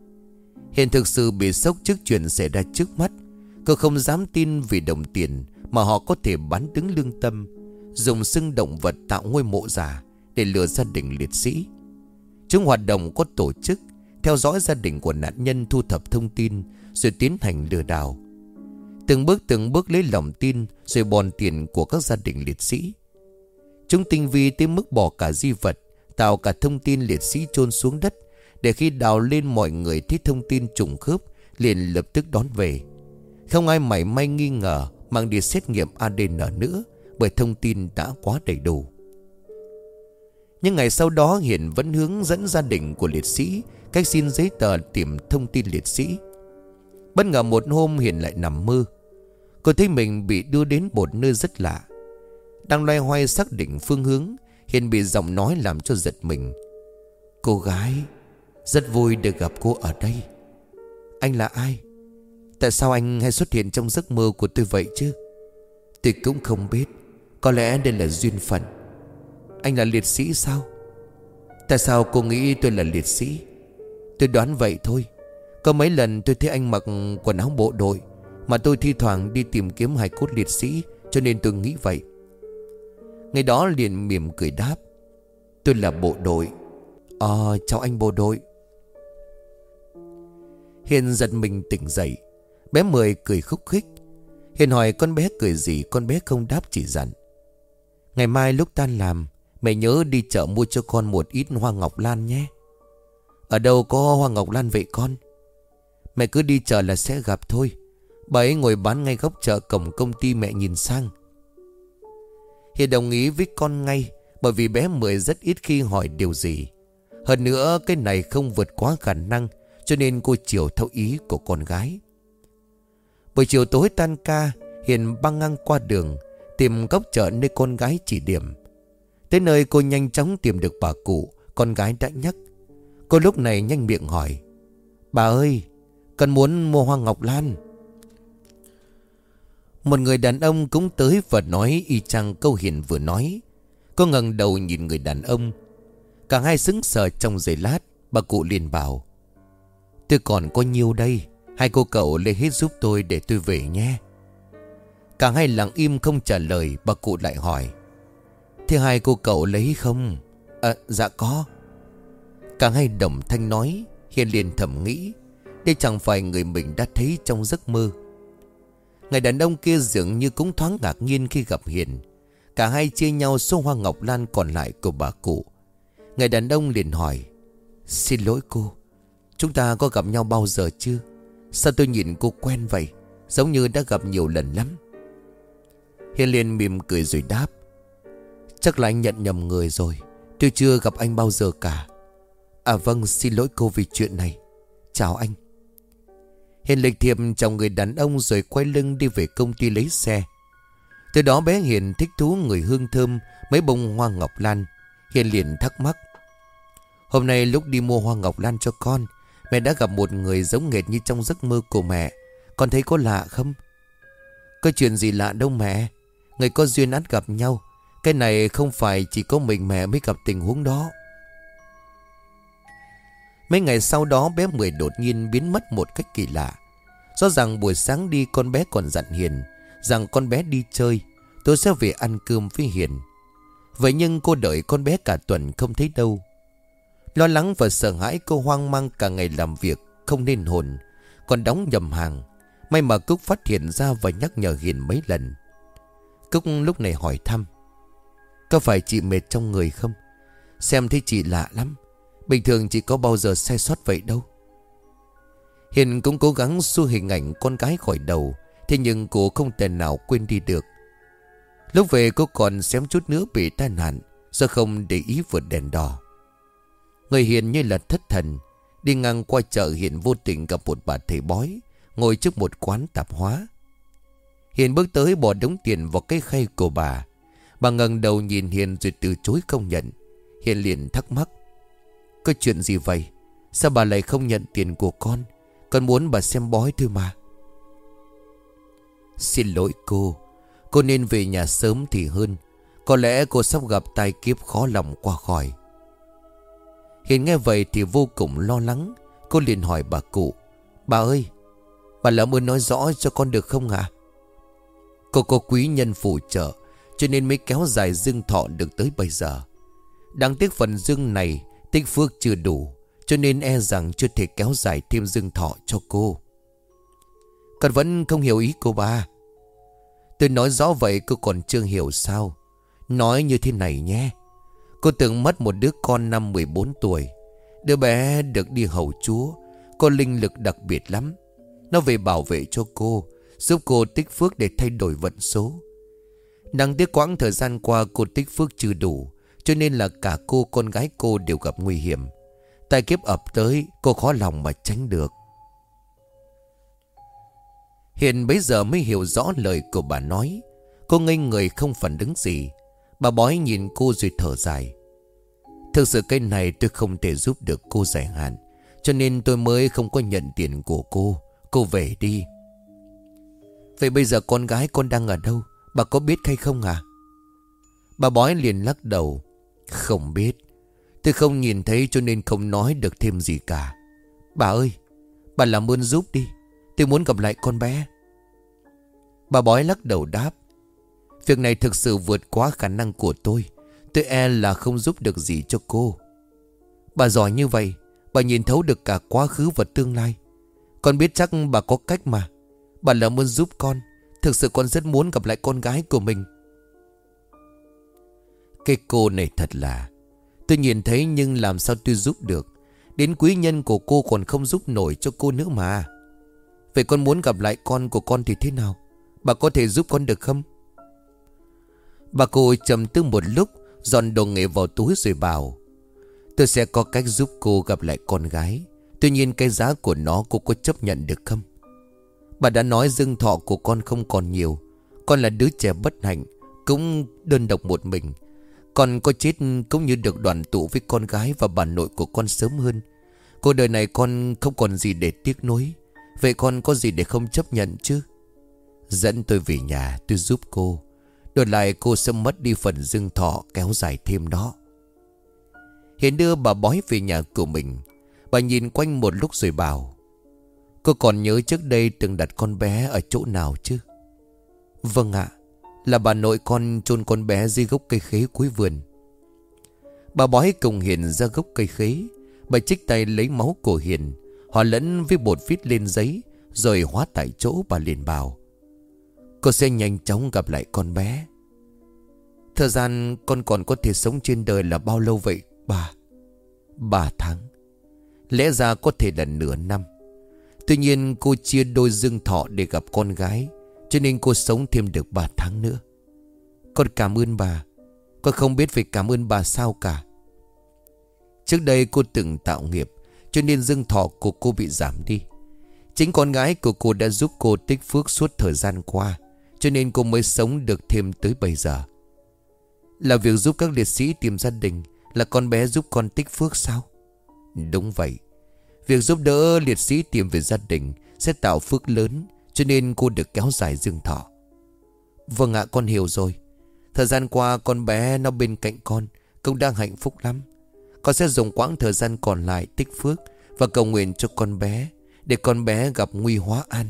Hiền thực sự bị sốc trước chuyện xảy ra trước mắt. Cô không dám tin vì đồng tiền mà họ có thể bán đứng lương tâm, dùng xưng động vật tạo ngôi mộ giả để lừa gia đình liệt sĩ. Chúng hoạt động có tổ chức, theo dõi gia đình của nạn nhân, thu thập thông tin rồi tiến hành lừa đảo. Từng bước lấy lòng tin rồi bòn tiền của các gia đình liệt sĩ. Chúng tinh vi tới mức bỏ cả di vật, tạo cả thông tin liệt sĩ chôn xuống đất, để khi đào lên mọi người thấy thông tin trùng khớp liền lập tức đón về. Không ai mảy may nghi ngờ mang đi xét nghiệm ADN nữa, bởi thông tin đã quá đầy đủ. Nhưng ngày sau đó Hiền vẫn hướng dẫn gia đình của liệt sĩ cách xin giấy tờ tìm thông tin liệt sĩ. Bất ngờ một hôm Hiền lại nằm mơ. Cô thấy mình bị đưa đến một nơi rất lạ. Đang loay hoay xác định phương hướng, Hiền bị giọng nói làm cho giật mình. Cô gái, rất vui được gặp cô ở đây. Anh là ai? Tại sao anh hay xuất hiện trong giấc mơ của tôi vậy chứ? Tôi cũng không biết. Có lẽ đây là duyên phận. Anh là liệt sĩ sao? Tại sao cô nghĩ tôi là liệt sĩ? Tôi đoán vậy thôi. Có mấy lần tôi thấy anh mặc quần áo bộ đội, mà tôi thi thoảng đi tìm kiếm hài cốt liệt sĩ, cho nên tôi nghĩ vậy. Ngày đó liền mỉm cười đáp. Tôi là bộ đội. Chào anh bộ đội. Hiền giật mình tỉnh dậy. Bé Mười cười khúc khích. Hiền hỏi con bé cười gì, con bé không đáp, chỉ dặn. Ngày mai lúc tan làm, mẹ nhớ đi chợ mua cho con một ít hoa ngọc lan nhé. Ở đâu có hoa ngọc lan vậy con? Mẹ cứ đi chợ là sẽ gặp thôi. Bà ấy ngồi bán ngay góc chợ cổng công ty mẹ nhìn sang. Hiền đồng ý với con ngay, bởi vì bé Mười rất ít khi hỏi điều gì. Hơn nữa cái này không vượt quá khả năng, cho nên cô chiều theo ý của con gái. Buổi chiều tối tan ca, Hiền băng ngang qua đường, tìm góc chợ nơi con gái chỉ điểm. Tới nơi cô nhanh chóng tìm được bà cụ con gái đã nhắc. Cô lúc này nhanh miệng hỏi. Bà ơi, con muốn mua hoa ngọc lan. Một người đàn ông cũng tới và nói y chang câu Hiền vừa nói. Cô ngẩng đầu nhìn người đàn ông. Cả hai sững sờ trong giây lát. Bà cụ liền bảo. Tôi còn có nhiêu đây, hai cô cậu lấy hết giúp tôi để tôi về nhé. Cả hai lặng im không trả lời. Bà cụ lại hỏi. Thế hai cô cậu lấy không? Dạ có. Cả hai đồng thanh nói. Hiền liền thầm nghĩ, đây chẳng phải người mình đã thấy trong giấc mơ. Người đàn ông kia dường như cũng thoáng ngạc nhiên khi gặp Hiền. Cả hai chia nhau số hoa ngọc lan còn lại của bà cụ. Người đàn ông liền hỏi. Xin lỗi cô, chúng ta có gặp nhau bao giờ chưa? Sao tôi nhìn cô quen vậy, giống như đã gặp nhiều lần lắm. Hiền liền mỉm cười rồi đáp. Chắc là anh nhận nhầm người rồi, tôi chưa gặp anh bao giờ cả. Vâng, xin lỗi cô vì chuyện này. Chào anh. Hiền lịch thiệp chào người đàn ông rồi quay lưng đi về công ty lấy xe. Từ đó bé Hiền thích thú người hương thơm mấy bông hoa ngọc lan. Hiền liền thắc mắc. Hôm nay lúc đi mua hoa ngọc lan cho con, mẹ đã gặp một người giống nghệt như trong giấc mơ của mẹ. Con thấy có lạ không? Có chuyện gì lạ đâu mẹ. Người có duyên ắt gặp nhau. Cái này không phải chỉ có mình mẹ mới gặp tình huống đó. Mấy ngày sau đó bé Mười đột nhiên biến mất một cách kỳ lạ. Rõ ràng buổi sáng đi con bé còn dặn Hiền rằng con bé đi chơi, tôi sẽ về ăn cơm với Hiền. Vậy nhưng cô đợi con bé cả tuần không thấy đâu. Lo lắng và sợ hãi, cô hoang mang cả ngày làm việc không nên hồn, còn đóng nhầm hàng. May mà Cúc phát hiện ra và nhắc nhở Hiền mấy lần. Cúc lúc này hỏi thăm. Có phải chị mệt trong người không? Xem thấy chị lạ lắm. Bình thường chị có bao giờ sai sót vậy đâu. Hiền cũng cố gắng xua hình ảnh con gái khỏi đầu. Thế nhưng cô không thể nào quên đi được. Lúc về cô còn xém chút nữa bị tai nạn do không để ý vượt đèn đỏ. Người Hiền như là thất thần. Đi ngang qua chợ Hiền vô tình gặp một bà thầy bói ngồi trước một quán tạp hóa. Hiền bước tới bỏ đống tiền vào cái khay của bà. Bà ngẩng đầu nhìn Hiền rồi từ chối không nhận. Hiền liền thắc mắc. Có chuyện gì vậy? Sao bà lại không nhận tiền của con? Con muốn bà xem bói thôi mà. Xin lỗi cô nên về nhà sớm thì hơn. Có lẽ cô sắp gặp tai kiếp khó lòng qua khỏi. Hiền nghe vậy thì vô cùng lo lắng. Cô liền hỏi bà cụ. Bà ơi, bà làm ơn nói rõ cho con được không ạ? Cô có quý nhân phù trợ, cho nên mới kéo dài dương thọ được tới bây giờ. Đáng tiếc phần dương này tích phước chưa đủ, cho nên e rằng chưa thể kéo dài thêm dương thọ cho cô. Con vẫn không hiểu ý cô ba. Tôi nói rõ vậy cô còn chưa hiểu sao? Nói như thế này nhé. Cô từng mất một đứa con năm 14 tuổi. Đứa bé được đi hầu Chúa, có linh lực đặc biệt lắm. Nó về bảo vệ cho cô, giúp cô tích phước để thay đổi vận số. Đáng tiếc quãng thời gian qua cô tích phước chưa đủ, cho nên là cả cô con gái cô đều gặp nguy hiểm. Tai kiếp ập tới, cô khó lòng mà tránh được. Hiền bấy giờ mới hiểu rõ lời của bà nói. Cô ngây người không phản ứng gì. Bà bói nhìn cô rồi thở dài. Thực sự cái này tôi không thể giúp được cô dài hạn, cho nên tôi mới không có nhận tiền của cô. Cô về đi. Vậy bây giờ con gái con đang ở đâu? Bà có biết hay không à? Bà bói liền lắc đầu. Không biết. Tôi không nhìn thấy cho nên không nói được thêm gì cả. Bà ơi, bà làm ơn giúp đi. Tôi muốn gặp lại con bé. Bà bói lắc đầu đáp. Việc này thực sự vượt quá khả năng của tôi. Tôi e là không giúp được gì cho cô. Bà giỏi như vậy, bà nhìn thấu được cả quá khứ và tương lai. Con biết chắc bà có cách mà. Bà làm ơn giúp con. Thực sự con rất muốn gặp lại con gái của mình. Cái cô này thật là, tôi nhìn thấy nhưng làm sao tôi giúp được. Đến quý nhân của cô còn không giúp nổi cho cô nữa mà. Vậy con muốn gặp lại con của con thì thế nào? Bà có thể giúp con được không? Bà cô trầm tư một lúc, dọn đồ nghề vào túi rồi bảo. Tôi sẽ có cách giúp cô gặp lại con gái. Tuy nhiên cái giá của nó cô có chấp nhận được không? Bà đã nói dương thọ của con không còn nhiều. Con là đứa trẻ bất hạnh, cũng đơn độc một mình. Con có chết cũng như được đoàn tụ với con gái và bà nội của con sớm hơn. Cuộc đời này con không còn gì để tiếc nuối. Vậy con có gì để không chấp nhận chứ? Dẫn tôi về nhà, tôi giúp cô. Đổi lại cô sẽ mất đi phần dương thọ kéo dài thêm đó. Hiền đưa bà bói về nhà của mình. Bà nhìn quanh một lúc rồi bảo. Cô còn nhớ trước đây từng đặt con bé ở chỗ nào chứ? Vâng ạ. Là bà nội con chôn con bé dưới gốc cây khế cuối vườn. Bà bói cùng Hiền ra gốc cây khế. Bà chích tay lấy máu của Hiền, hòa lẫn với bột viết lên giấy, rồi hóa tại chỗ. Bà liền bảo. Cô sẽ nhanh chóng gặp lại con bé. Thời gian con còn có thể sống trên đời là bao lâu vậy bà? 3 tháng. Lẽ ra có thể là nửa năm. Tuy nhiên cô chia đôi dương thọ để gặp con gái, cho nên cô sống thêm được 3 tháng nữa. Con cảm ơn bà. Con không biết phải cảm ơn bà sao cả. Trước đây cô từng tạo nghiệp, cho nên dương thọ của cô bị giảm đi. Chính con gái của cô đã giúp cô tích phước suốt thời gian qua, cho nên cô mới sống được thêm tới bây giờ. Là việc giúp các liệt sĩ tìm gia đình, là con bé giúp con tích phước sao? Đúng vậy. Việc giúp đỡ liệt sĩ tìm về gia đình sẽ tạo phước lớn, cho nên cô được kéo dài dương thọ. Vâng ạ, con hiểu rồi. Thời gian qua con bé nó bên cạnh con cũng đang hạnh phúc lắm. Con sẽ dùng quãng thời gian còn lại tích phước và cầu nguyện cho con bé, để con bé gặp nguy hóa an.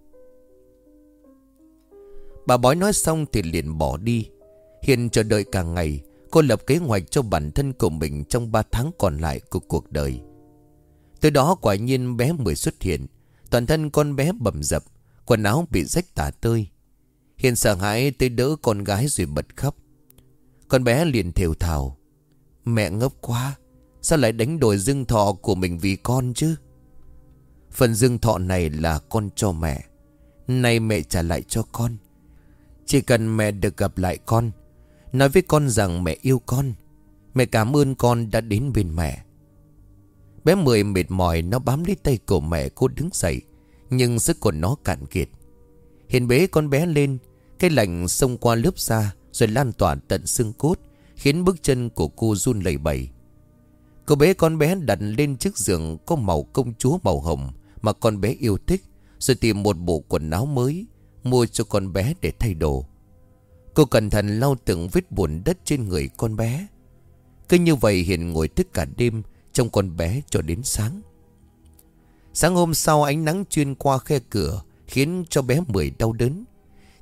Bà bói nói xong thì liền bỏ đi. Hiền chờ đợi cả ngày. Cô lập kế hoạch cho bản thân của mình trong 3 tháng còn lại của cuộc đời. Từ đó quả nhiên bé Mười xuất hiện. Toàn thân con bé bầm dập, quần áo bị rách tả tơi. Hiền sợ hãi tới đỡ con gái rồi bật khóc. Con bé liền thều thào. Mẹ ngốc quá, sao lại đánh đổi dương thọ của mình vì con chứ? Phần dương thọ này là con cho mẹ, nay mẹ trả lại cho con. Chỉ cần mẹ được gặp lại con, nói với con rằng mẹ yêu con, mẹ cảm ơn con đã đến bên mẹ. Bé Mười mệt mỏi, nó bám lấy tay của mẹ cô đứng dậy, nhưng sức của nó cạn kiệt. Hiền bế con bé lên. Cái lạnh xông qua lớp da rồi lan tỏa tận xương cốt, khiến bước chân của cô run lẩy bẩy. Cô bế con bé đặt lên chiếc giường có màu công chúa màu hồng mà con bé yêu thích, rồi tìm một bộ quần áo mới mua cho con bé để thay đồ. Cô cẩn thận lau từng vết bùn đất trên người con bé. Cứ như vậy Hiền ngồi thức cả đêm trông con bé cho đến sáng. Sáng hôm sau ánh nắng chuyên qua khe cửa khiến cho bé Mười đau đớn.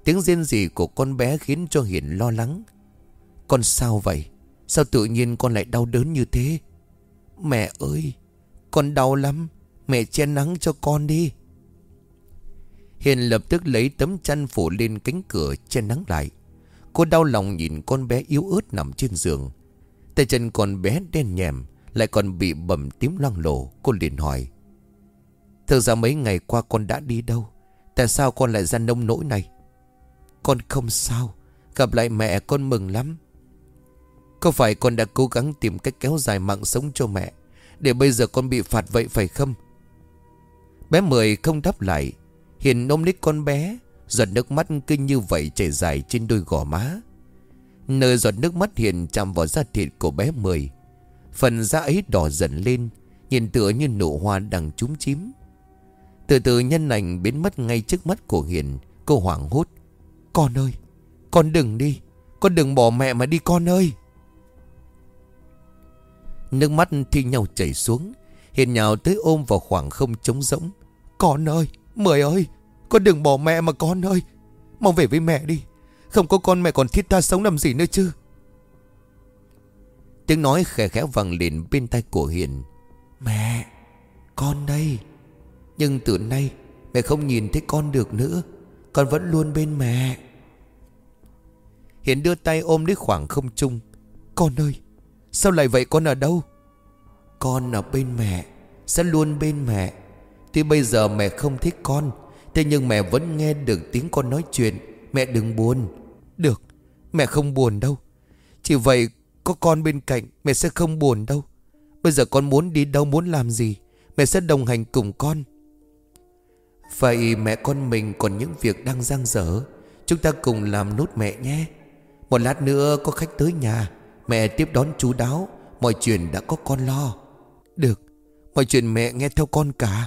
Tiếng rên rỉ của con bé khiến cho Hiền lo lắng. Con sao vậy? Sao tự nhiên con lại đau đớn như thế? Mẹ ơi, con đau lắm. Mẹ che nắng cho con đi. Hiền lập tức lấy tấm chăn phủ lên cánh cửa che nắng lại. Cô đau lòng nhìn con bé yếu ớt nằm trên giường. Tay chân con bé đen nhèm, lại còn bị bầm tím loang lổ. Cô liền hỏi: thực ra mấy ngày qua con đã đi đâu? Tại sao con lại ra nông nỗi này? Con không sao. Gặp lại mẹ con mừng lắm. Có phải con đã cố gắng tìm cách kéo dài mạng sống cho mẹ, để bây giờ con bị phạt vậy phải không? Bé Mười không đáp lại. Hiền ôm lấy con bé, giọt nước mắt cứ như vậy chảy dài trên đôi gò má. Nơi giọt nước mắt Hiền chạm vào da thịt của bé Mười, phần da ấy đỏ dần lên, nhìn tựa như nụ hoa đang chúm chím. Từ từ nhân ảnh biến mất ngay trước mắt của Hiền. Cô hoảng hốt: con ơi, con đừng đi. Con đừng bỏ mẹ mà đi con ơi. Nước mắt thi nhau chảy xuống. Hiền nhào tới ôm vào khoảng không trống rỗng. Con ơi, Mười ơi, con đừng bỏ mẹ mà con ơi. Mau về với mẹ đi. Không có con mẹ còn thiết tha sống làm gì nữa chứ. Tiếng nói khẽ khẽ vang lên bên tai của Hiền: mẹ, con đây. Nhưng từ nay mẹ không nhìn thấy con được nữa. Con vẫn luôn bên mẹ. Hiền đưa tay ôm lấy khoảng không trung. Con ơi, sao lại vậy? Con ở đâu? Con ở bên mẹ, sẽ luôn bên mẹ. Tuy bây giờ mẹ không thích con, thế nhưng mẹ vẫn nghe được tiếng con nói chuyện. Mẹ đừng buồn. Được, mẹ không buồn đâu. Chỉ vậy có con bên cạnh mẹ sẽ không buồn đâu. Bây giờ con muốn đi đâu, muốn làm gì, mẹ sẽ đồng hành cùng con. Vậy mẹ con mình còn những việc đang dang dở, chúng ta cùng làm nốt mẹ nhé. Một lát nữa có khách tới nhà, mẹ tiếp đón chú đáo. Mọi chuyện đã có con lo. Được, mọi chuyện mẹ nghe theo con cả.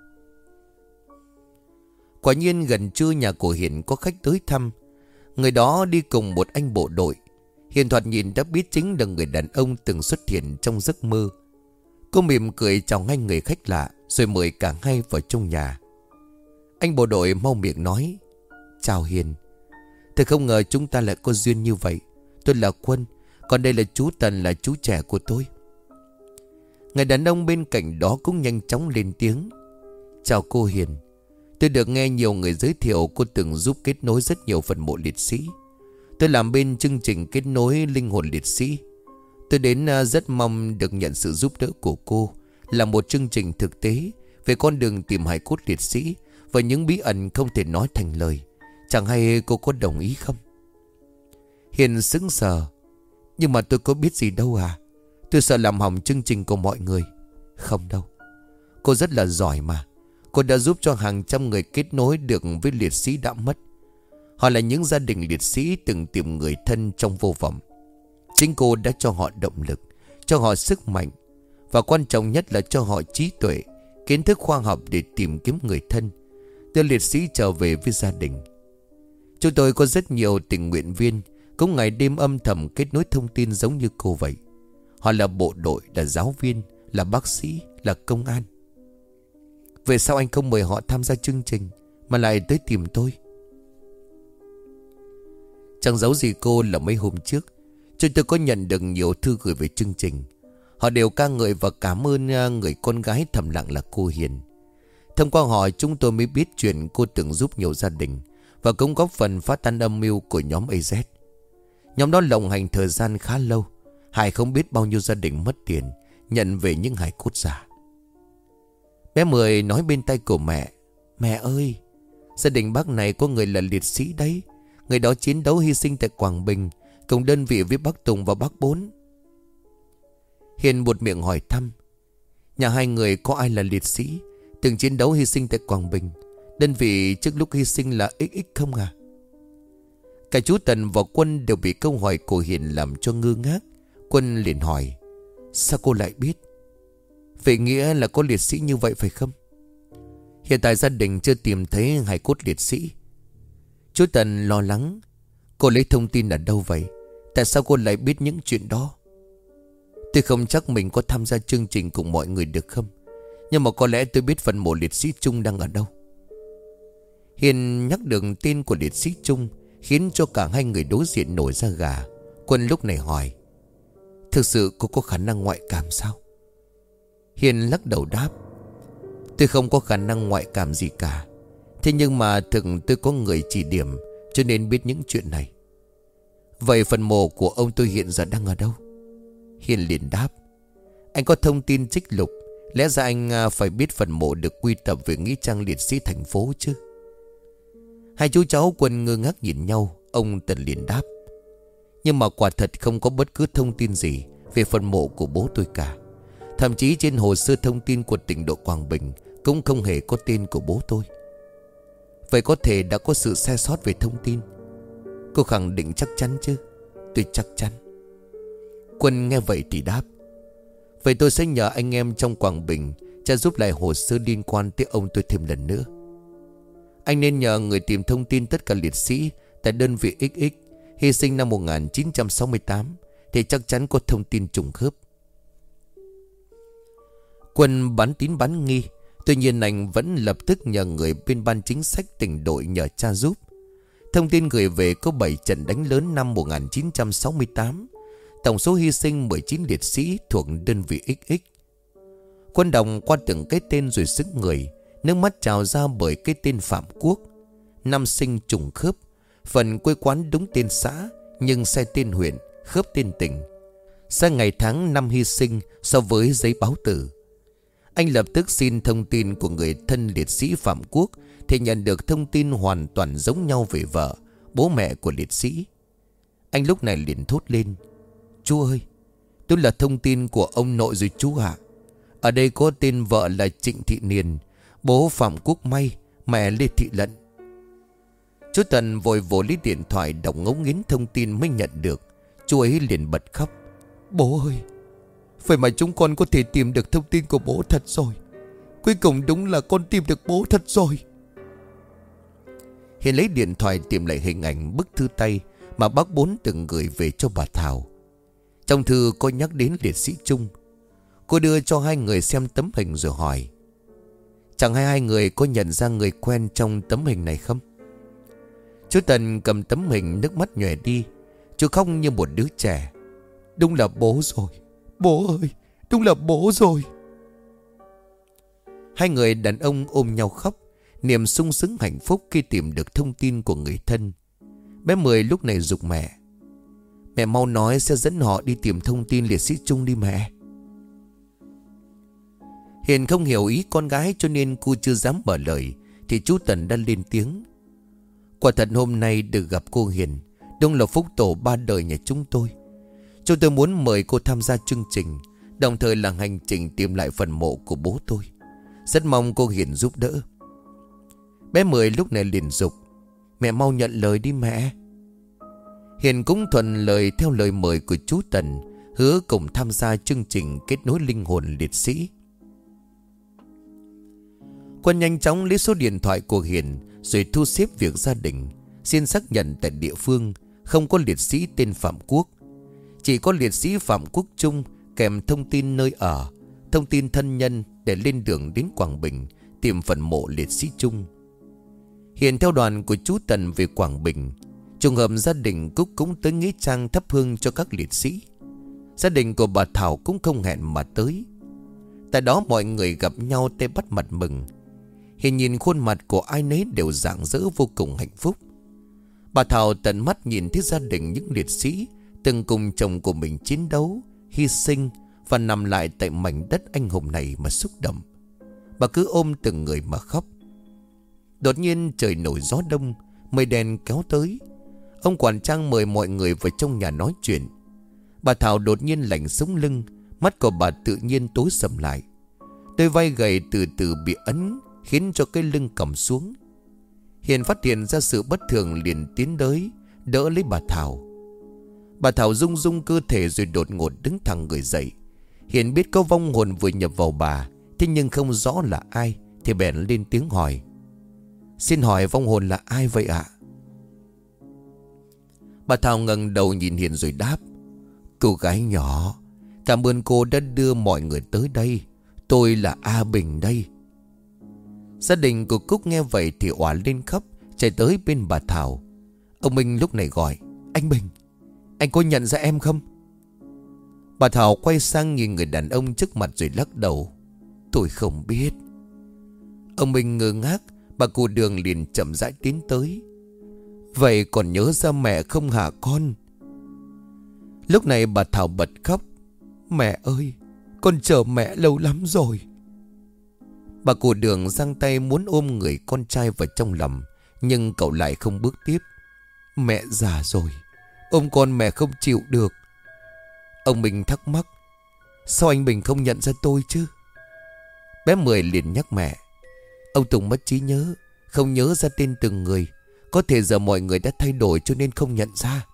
Quả nhiên gần trưa nhà của Hiền có khách tới thăm. Người đó đi cùng một anh bộ đội. Hiền thoạt nhìn đã biết chính là người đàn ông từng xuất hiện trong giấc mơ. Cô mỉm cười chào ngay người khách lạ, rồi mời cả hai vào trong nhà. Anh bộ đội mau miệng nói: chào Hiền. Thật không ngờ chúng ta lại có duyên như vậy. Tôi là Quân, còn đây là chú Tần, là chú trẻ của tôi. Người đàn ông bên cạnh đó cũng nhanh chóng lên tiếng: chào cô Hiền. Tôi được nghe nhiều người giới thiệu cô từng giúp kết nối rất nhiều phần mộ liệt sĩ. Tôi làm bên chương trình kết nối linh hồn liệt sĩ. Tôi đến rất mong được nhận sự giúp đỡ của cô, là một chương trình thực tế về con đường tìm hài cốt liệt sĩ và những bí ẩn không thể nói thành lời. Chẳng hay cô có đồng ý không? Hiền sững sờ: nhưng mà tôi có biết gì đâu à. Tôi sợ làm hỏng chương trình của mọi người. Không đâu, cô rất là giỏi mà. Cô đã giúp cho hàng trăm người kết nối được với liệt sĩ đã mất. Họ là những gia đình liệt sĩ từng tìm người thân trong vô vọng. Chính cô đã cho họ động lực, cho họ sức mạnh, và quan trọng nhất là cho họ trí tuệ, kiến thức khoa học để tìm kiếm người thân, đưa liệt sĩ trở về với gia đình. Chúng tôi có rất nhiều tình nguyện viên cũng ngày đêm âm thầm kết nối thông tin giống như cô vậy. Họ là bộ đội, là giáo viên, là bác sĩ, là công an. Vậy sao anh không mời họ tham gia chương trình mà lại tới tìm tôi? Chẳng giấu gì cô là mấy hôm trước chúng tôi có nhận được nhiều thư gửi về chương trình. Họ đều ca ngợi và cảm ơn người con gái thầm lặng là cô Hiền. Thông qua họ chúng tôi mới biết chuyện cô từng giúp nhiều gia đình và cũng góp phần phá tan âm mưu của nhóm AZ. Nhóm đó lộng hành thời gian khá lâu, hại không biết bao nhiêu gia đình mất tiền nhận về những hài cốt giả. Bé Mười nói bên tay của mẹ: mẹ ơi, gia đình bác này có người là liệt sĩ đấy. Người đó chiến đấu hy sinh tại Quảng Bình, cùng đơn vị với bác Tùng và bác Bốn. Hiền buột miệng hỏi thăm: nhà hai người có ai là liệt sĩ, từng chiến đấu hy sinh tại Quảng Bình? Đơn vị trước lúc hy sinh là XX không à? Cả chú Tần và Quân đều bị câu hỏi của Hiền làm cho ngơ ngác. Quân liền hỏi: sao cô lại biết? Vậy nghĩa là có liệt sĩ như vậy phải không? Hiện tại gia đình chưa tìm thấy hài cốt liệt sĩ. Chú Tần lo lắng: cô lấy thông tin ở đâu vậy? Tại sao cô lại biết những chuyện đó? Tôi không chắc mình có tham gia chương trình cùng mọi người được không, nhưng mà có lẽ tôi biết phần mộ liệt sĩ chung đang ở đâu. Hiền nhắc được tên của liệt sĩ Trung, khiến cho cả hai người đối diện nổi da gà. Quân lúc này hỏi: thực sự cô có khả năng ngoại cảm sao? Hiền lắc đầu đáp: tôi không có khả năng ngoại cảm gì cả. Thế nhưng mà thực tôi có người chỉ điểm, cho nên biết những chuyện này. Vậy phần mộ của ông tôi hiện giờ đang ở đâu? Hiền liền đáp: anh có thông tin trích lục, lẽ ra anh phải biết phần mộ được quy tập về nghĩa trang liệt sĩ thành phố chứ. Hai chú cháu Quân ngơ ngác nhìn nhau. Ông Tần liền đáp: nhưng mà quả thật không có bất cứ thông tin gì về phần mộ của bố tôi cả. Thậm chí trên hồ sơ thông tin của tỉnh độ Quảng Bình cũng không hề có tên của bố tôi. Vậy có thể đã có sự sai sót về thông tin. Cô khẳng định chắc chắn chứ? Tôi chắc chắn. Quân nghe vậy thì đáp: vậy tôi sẽ nhờ anh em trong Quảng Bình tra giúp lại hồ sơ liên quan tới ông tôi thêm lần nữa. Anh nên nhờ người tìm thông tin tất cả liệt sĩ tại đơn vị XX hy sinh năm 1968 thì chắc chắn có thông tin trùng khớp. Quân bán tín bán nghi. Tuy nhiên anh vẫn lập tức nhờ người bên ban chính sách tỉnh đội nhờ tra giúp. Thông tin gửi về có 7 trận đánh lớn năm 1968. Tổng số hy sinh 19 liệt sĩ thuộc đơn vị XX. Quân đọc qua từng cái tên rồi sững người. Nước mắt trào ra bởi cái tên Phạm Quốc. Năm sinh trùng khớp. Phần quê quán đúng tên xã, nhưng sai tên huyện, khớp tên tỉnh. Sai ngày tháng năm hy sinh so với giấy báo tử. Anh lập tức xin thông tin của người thân liệt sĩ Phạm Quốc thì nhận được thông tin hoàn toàn giống nhau về vợ, bố mẹ của liệt sĩ. Anh lúc này liền thốt lên: chú ơi, đó là thông tin của ông nội rồi chú ạ. Ở đây có tên vợ là Trịnh Thị Niền, bố Phạm Quốc May, mẹ Lê Thị Lận. Chú Tần vội vỗ lấy điện thoại đọc ngấu nghiến thông tin mới nhận được. Chú ấy liền bật khóc: bố ơi, vậy mà chúng con có thể tìm được thông tin của bố thật rồi. Cuối cùng đúng là con tìm được bố thật rồi. Hiền lấy điện thoại tìm lại hình ảnh bức thư tay mà bác Bốn từng gửi về cho bà Thảo. Trong thư có nhắc đến liệt sĩ Trung. Cô đưa cho hai người xem tấm hình rồi hỏi: chẳng hay hai người có nhận ra người quen trong tấm hình này không? Chú Tần cầm tấm hình, nước mắt nhòe đi. Chú khóc như một đứa trẻ: đúng là bố rồi. Bố ơi, đúng là bố rồi. Hai người đàn ông ôm nhau khóc, niềm sung sướng hạnh phúc khi tìm được thông tin của người thân. Bé Mười lúc này giục mẹ: mẹ mau nói sẽ dẫn họ đi tìm thông tin liệt sĩ Trung đi mẹ. Hiền không hiểu ý con gái cho nên cô chưa dám mở lời. Thì chú Tần đã lên tiếng: quả thật hôm nay được gặp cô Hiền đúng là phúc tổ ba đời nhà chúng tôi. Chúng tôi muốn mời cô tham gia chương trình, đồng thời là hành trình tìm lại phần mộ của bố tôi. Rất mong cô Hiền giúp đỡ. Bé Mười lúc này liền giục: mẹ mau nhận lời đi mẹ. Hiền cũng thuận lời theo lời mời của chú Tần, hứa cùng tham gia chương trình kết nối linh hồn liệt sĩ. Quân nhanh chóng lấy số điện thoại của Hiền rồi thu xếp việc gia đình, xin xác nhận tại địa phương không có liệt sĩ tên Phạm Quốc. Chỉ có liệt sĩ Phạm Quốc Trung kèm thông tin nơi ở, thông tin thân nhân để lên đường đến Quảng Bình tìm phần mộ liệt sĩ Trung. Hiền theo đoàn của chú Tần về Quảng Bình. Trùng hợp gia đình Cúc cũng tới nghĩa trang thắp hương cho các liệt sĩ. Gia đình của bà Thảo cũng không hẹn mà tới. Tại đó mọi người gặp nhau tay bắt mặt mừng. Hiền nhìn khuôn mặt của ai nấy đều rạng rỡ vô cùng hạnh phúc. Bà Thảo tận mắt nhìn thấy gia đình những liệt sĩ từng cùng chồng của mình chiến đấu, hy sinh và nằm lại tại mảnh đất anh hùng này mà xúc động. Bà cứ ôm từng người mà khóc. Đột nhiên trời nổi gió đông, mây đen kéo tới. Ông quản trang mời mọi người vào trong nhà nói chuyện. Bà Thảo đột nhiên lạnh sống lưng, mắt của bà tự nhiên tối sầm lại. Đôi vai gầy từ từ bị ấn khiến cho cái lưng cầm xuống. Hiền phát hiện ra sự bất thường liền tiến tới đỡ lấy bà Thảo. Bà Thảo rung rung cơ thể rồi đột ngột đứng thẳng người dậy. Hiền biết có vong hồn vừa nhập vào bà, thế nhưng không rõ là ai, thì bèn lên tiếng hỏi: xin hỏi vong hồn là ai vậy ạ? Bà Thảo ngẩng đầu nhìn Hiền rồi đáp: cô gái nhỏ, cảm ơn cô đã đưa mọi người tới đây. Tôi là A Bình đây. Gia đình của Cúc nghe vậy thì òa lên khóc, chạy tới bên bà Thảo. Ông Minh lúc này gọi: Anh Bình, anh có nhận ra em không? Bà Thảo quay sang nhìn người đàn ông trước mặt rồi lắc đầu: Tôi không biết. Ông Minh ngơ ngác. Bà cụ Đường liền chậm rãi tiến tới: Vậy còn nhớ ra mẹ không hả con? Lúc này bà Thảo bật khóc: Mẹ ơi, con chờ mẹ lâu lắm rồi. Bà cụ Đường giang tay muốn ôm người con trai vào trong lòng, nhưng cậu lại không bước tiếp. Mẹ già rồi, ôm con mẹ không chịu được. Ông Minh thắc mắc: Sao anh Bình không nhận ra tôi chứ? Bé Mười liền nhắc mẹ: Ông Tùng mất trí nhớ, không nhớ ra tên từng người. Có thể giờ mọi người đã thay đổi cho nên không nhận ra.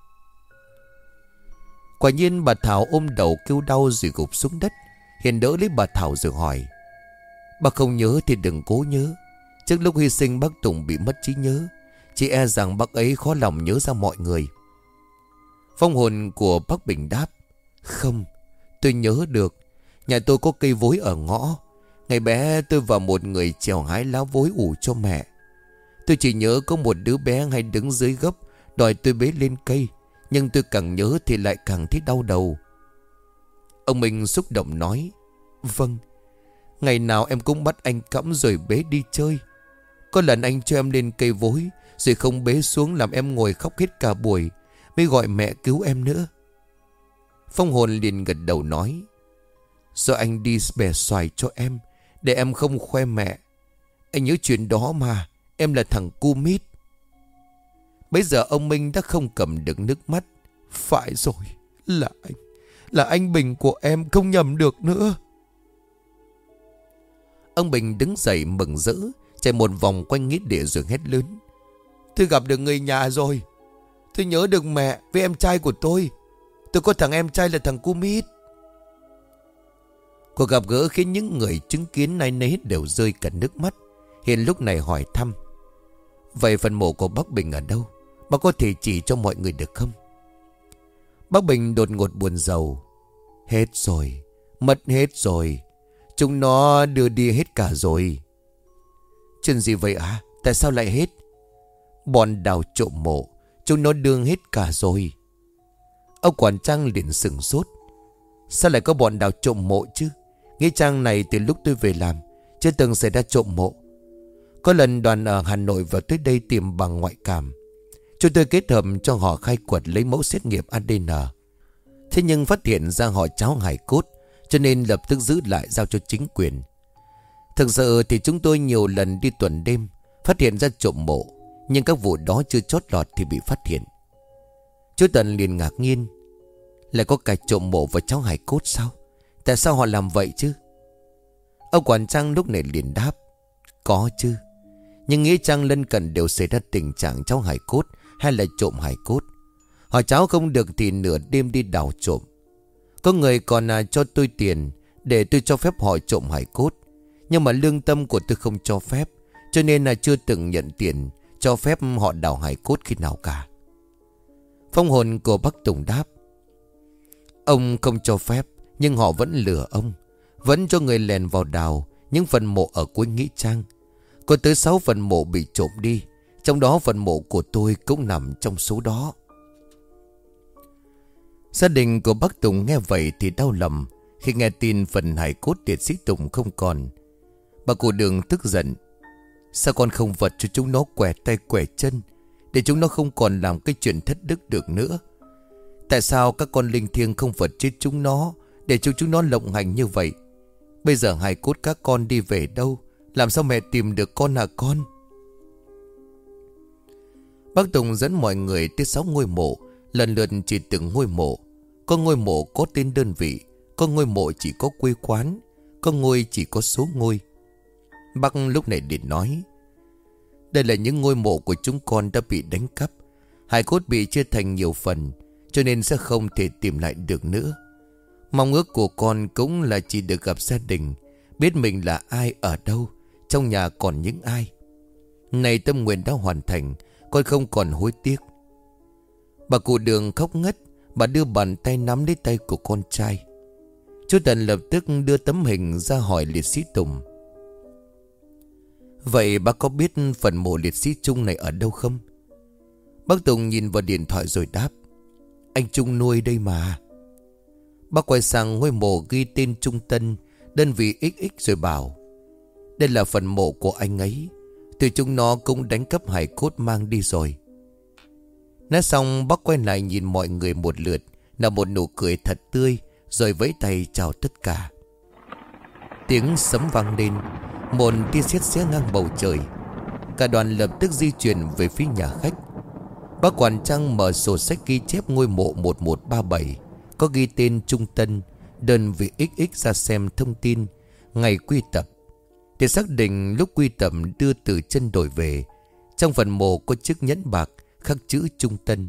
Quả nhiên bà Thảo ôm đầu kêu đau rồi gục xuống đất. Hiền đỡ lấy bà Thảo rồi hỏi: Bác không nhớ thì đừng cố nhớ. Trước lúc hy sinh bác Tùng bị mất trí nhớ. Chị e rằng bác ấy khó lòng nhớ ra mọi người. Phong hồn của bác Bình đáp: Không, tôi nhớ được. Nhà tôi có cây vối ở ngõ. Ngày bé tôi và một người trèo hái lá vối ủ cho mẹ. Tôi chỉ nhớ có một đứa bé hay đứng dưới gốc đòi tôi bế lên cây. Nhưng tôi càng nhớ thì lại càng thấy đau đầu. Ông Minh xúc động nói: Vâng, ngày nào em cũng bắt anh cõng rồi bế đi chơi. Có lần anh cho em lên cây vối rồi không bế xuống, làm em ngồi khóc hết cả buổi, mới gọi mẹ cứu em nữa. Phong hồn liền gật đầu nói: Do anh đi bẻ xoài cho em, để em không khoe mẹ. Anh nhớ chuyện đó mà, em là thằng cu mít. Bây giờ ông Minh đã không cầm được nước mắt. Phải rồi, là anh Bình của em, không nhầm được nữa. Ông Bình đứng dậy mừng rỡ, chạy một vòng quanh nghĩa địa rồi hét lớn: Tôi gặp được người nhà rồi. Tôi nhớ được mẹ với em trai của tôi. Tôi có thằng em trai là thằng cu mít. Cuộc gặp gỡ khiến những người chứng kiến nay nấy đều rơi cả nước mắt. Hiền lúc này hỏi thăm: Vậy phần mộ của bác Bình ở đâu? Bác có thể chỉ cho mọi người được không? Bác Bình đột ngột buồn rầu: Hết rồi, mất hết rồi. Chúng nó đưa đi hết cả rồi. Chuyện gì vậy à? Tại sao lại hết? Bọn đào trộm mộ, chúng nó đưa hết cả rồi. Ông quản trang liền sửng sốt: Sao lại có bọn đào trộm mộ chứ? Nghĩa trang này từ lúc tôi về làm chưa từng xảy ra trộm mộ. Có lần đoàn ở Hà Nội vào tới đây tìm bằng ngoại cảm. Chúng tôi kết hợp cho họ khai quật lấy mẫu xét nghiệm ADN. Thế nhưng phát hiện ra họ cháu hài cốt, cho nên lập tức giữ lại giao cho chính quyền. Thực sự thì chúng tôi nhiều lần đi tuần đêm, phát hiện ra trộm mộ, nhưng các vụ đó chưa chót lọt thì bị phát hiện. Chú Tần liền ngạc nhiên: Lại có cả trộm mộ và cháu hài cốt sao? Tại sao họ làm vậy chứ? Ông quản trang lúc này liền đáp: Có chứ. Nhưng nghĩa trang lân cận đều xảy ra tình trạng cháu hài cốt hay là trộm hài cốt. Họ cháu không được thì nửa đêm đi đào trộm. Có người còn cho tôi tiền để tôi cho phép họ trộm hài cốt. Nhưng mà lương tâm của tôi không cho phép, cho nên là chưa từng nhận tiền cho phép họ đào hài cốt khi nào cả. Phong hồn của bác Tùng đáp: Ông không cho phép, nhưng họ vẫn lừa ông, vẫn cho người lèn vào đào những phần mộ ở cuối nghĩa trang. Có tới 6 phần mộ bị trộm đi, trong đó phần mộ của tôi cũng nằm trong số đó. Gia đình của bác Tùng nghe vậy thì đau lòng khi nghe tin phần hài cốt liệt sĩ Tùng không còn. Bà cụ Đường tức giận: Sao con không vật cho chúng nó quẻ tay quẻ chân, để chúng nó không còn làm cái chuyện thất đức được nữa? Tại sao các con linh thiêng không vật chết chúng nó, để cho chúng nó lộng hành như vậy? Bây giờ hài cốt các con đi về đâu? Làm sao mẹ tìm được con hả con? Bác Tùng dẫn mọi người tới 6 ngôi mộ, lần lượt chỉ từng ngôi mộ. Có ngôi mộ có tên đơn vị, có ngôi mộ chỉ có quê quán, có ngôi chỉ có số ngôi. Bác lúc này liền nói: Đây là những ngôi mộ của chúng con đã bị đánh cắp. Hài cốt bị chia thành nhiều phần, cho nên sẽ không thể tìm lại được nữa. Mong ước của con cũng là chỉ được gặp gia đình, biết mình là ai ở đâu, trong nhà còn những ai. Này tâm nguyện đã hoàn thành, con không còn hối tiếc. Bà cụ Đường khóc ngất. Bà đưa bàn tay nắm lấy tay của con trai. Chú Tần lập tức đưa tấm hình ra hỏi liệt sĩ Tùng: Vậy bác có biết phần mộ liệt sĩ Trung này ở đâu không? Bác Tùng nhìn vào điện thoại rồi đáp: Anh Trung nuôi đây mà. Bác quay sang ngôi mộ ghi tên Trung Tân, đơn vị XX rồi bảo: Đây là phần mộ của anh ấy. Từ chúng nó cũng đánh cắp hài cốt mang đi rồi. Nói xong bác quay lại nhìn mọi người một lượt, nở một nụ cười thật tươi, rồi vẫy tay chào tất cả. Tiếng sấm vang lên, một tia sét xé ngang bầu trời. Cả đoàn lập tức di chuyển về phía nhà khách. Bác quản trang mở sổ sách ghi chép ngôi mộ 1137 có ghi tên Trung Tân, đơn vị XX ra xem thông tin ngày quy tập, để xác định lúc quy tập đưa từ chân đổi về. Trong phần mộ có chiếc nhẫn bạc khắc chữ Trung Tân.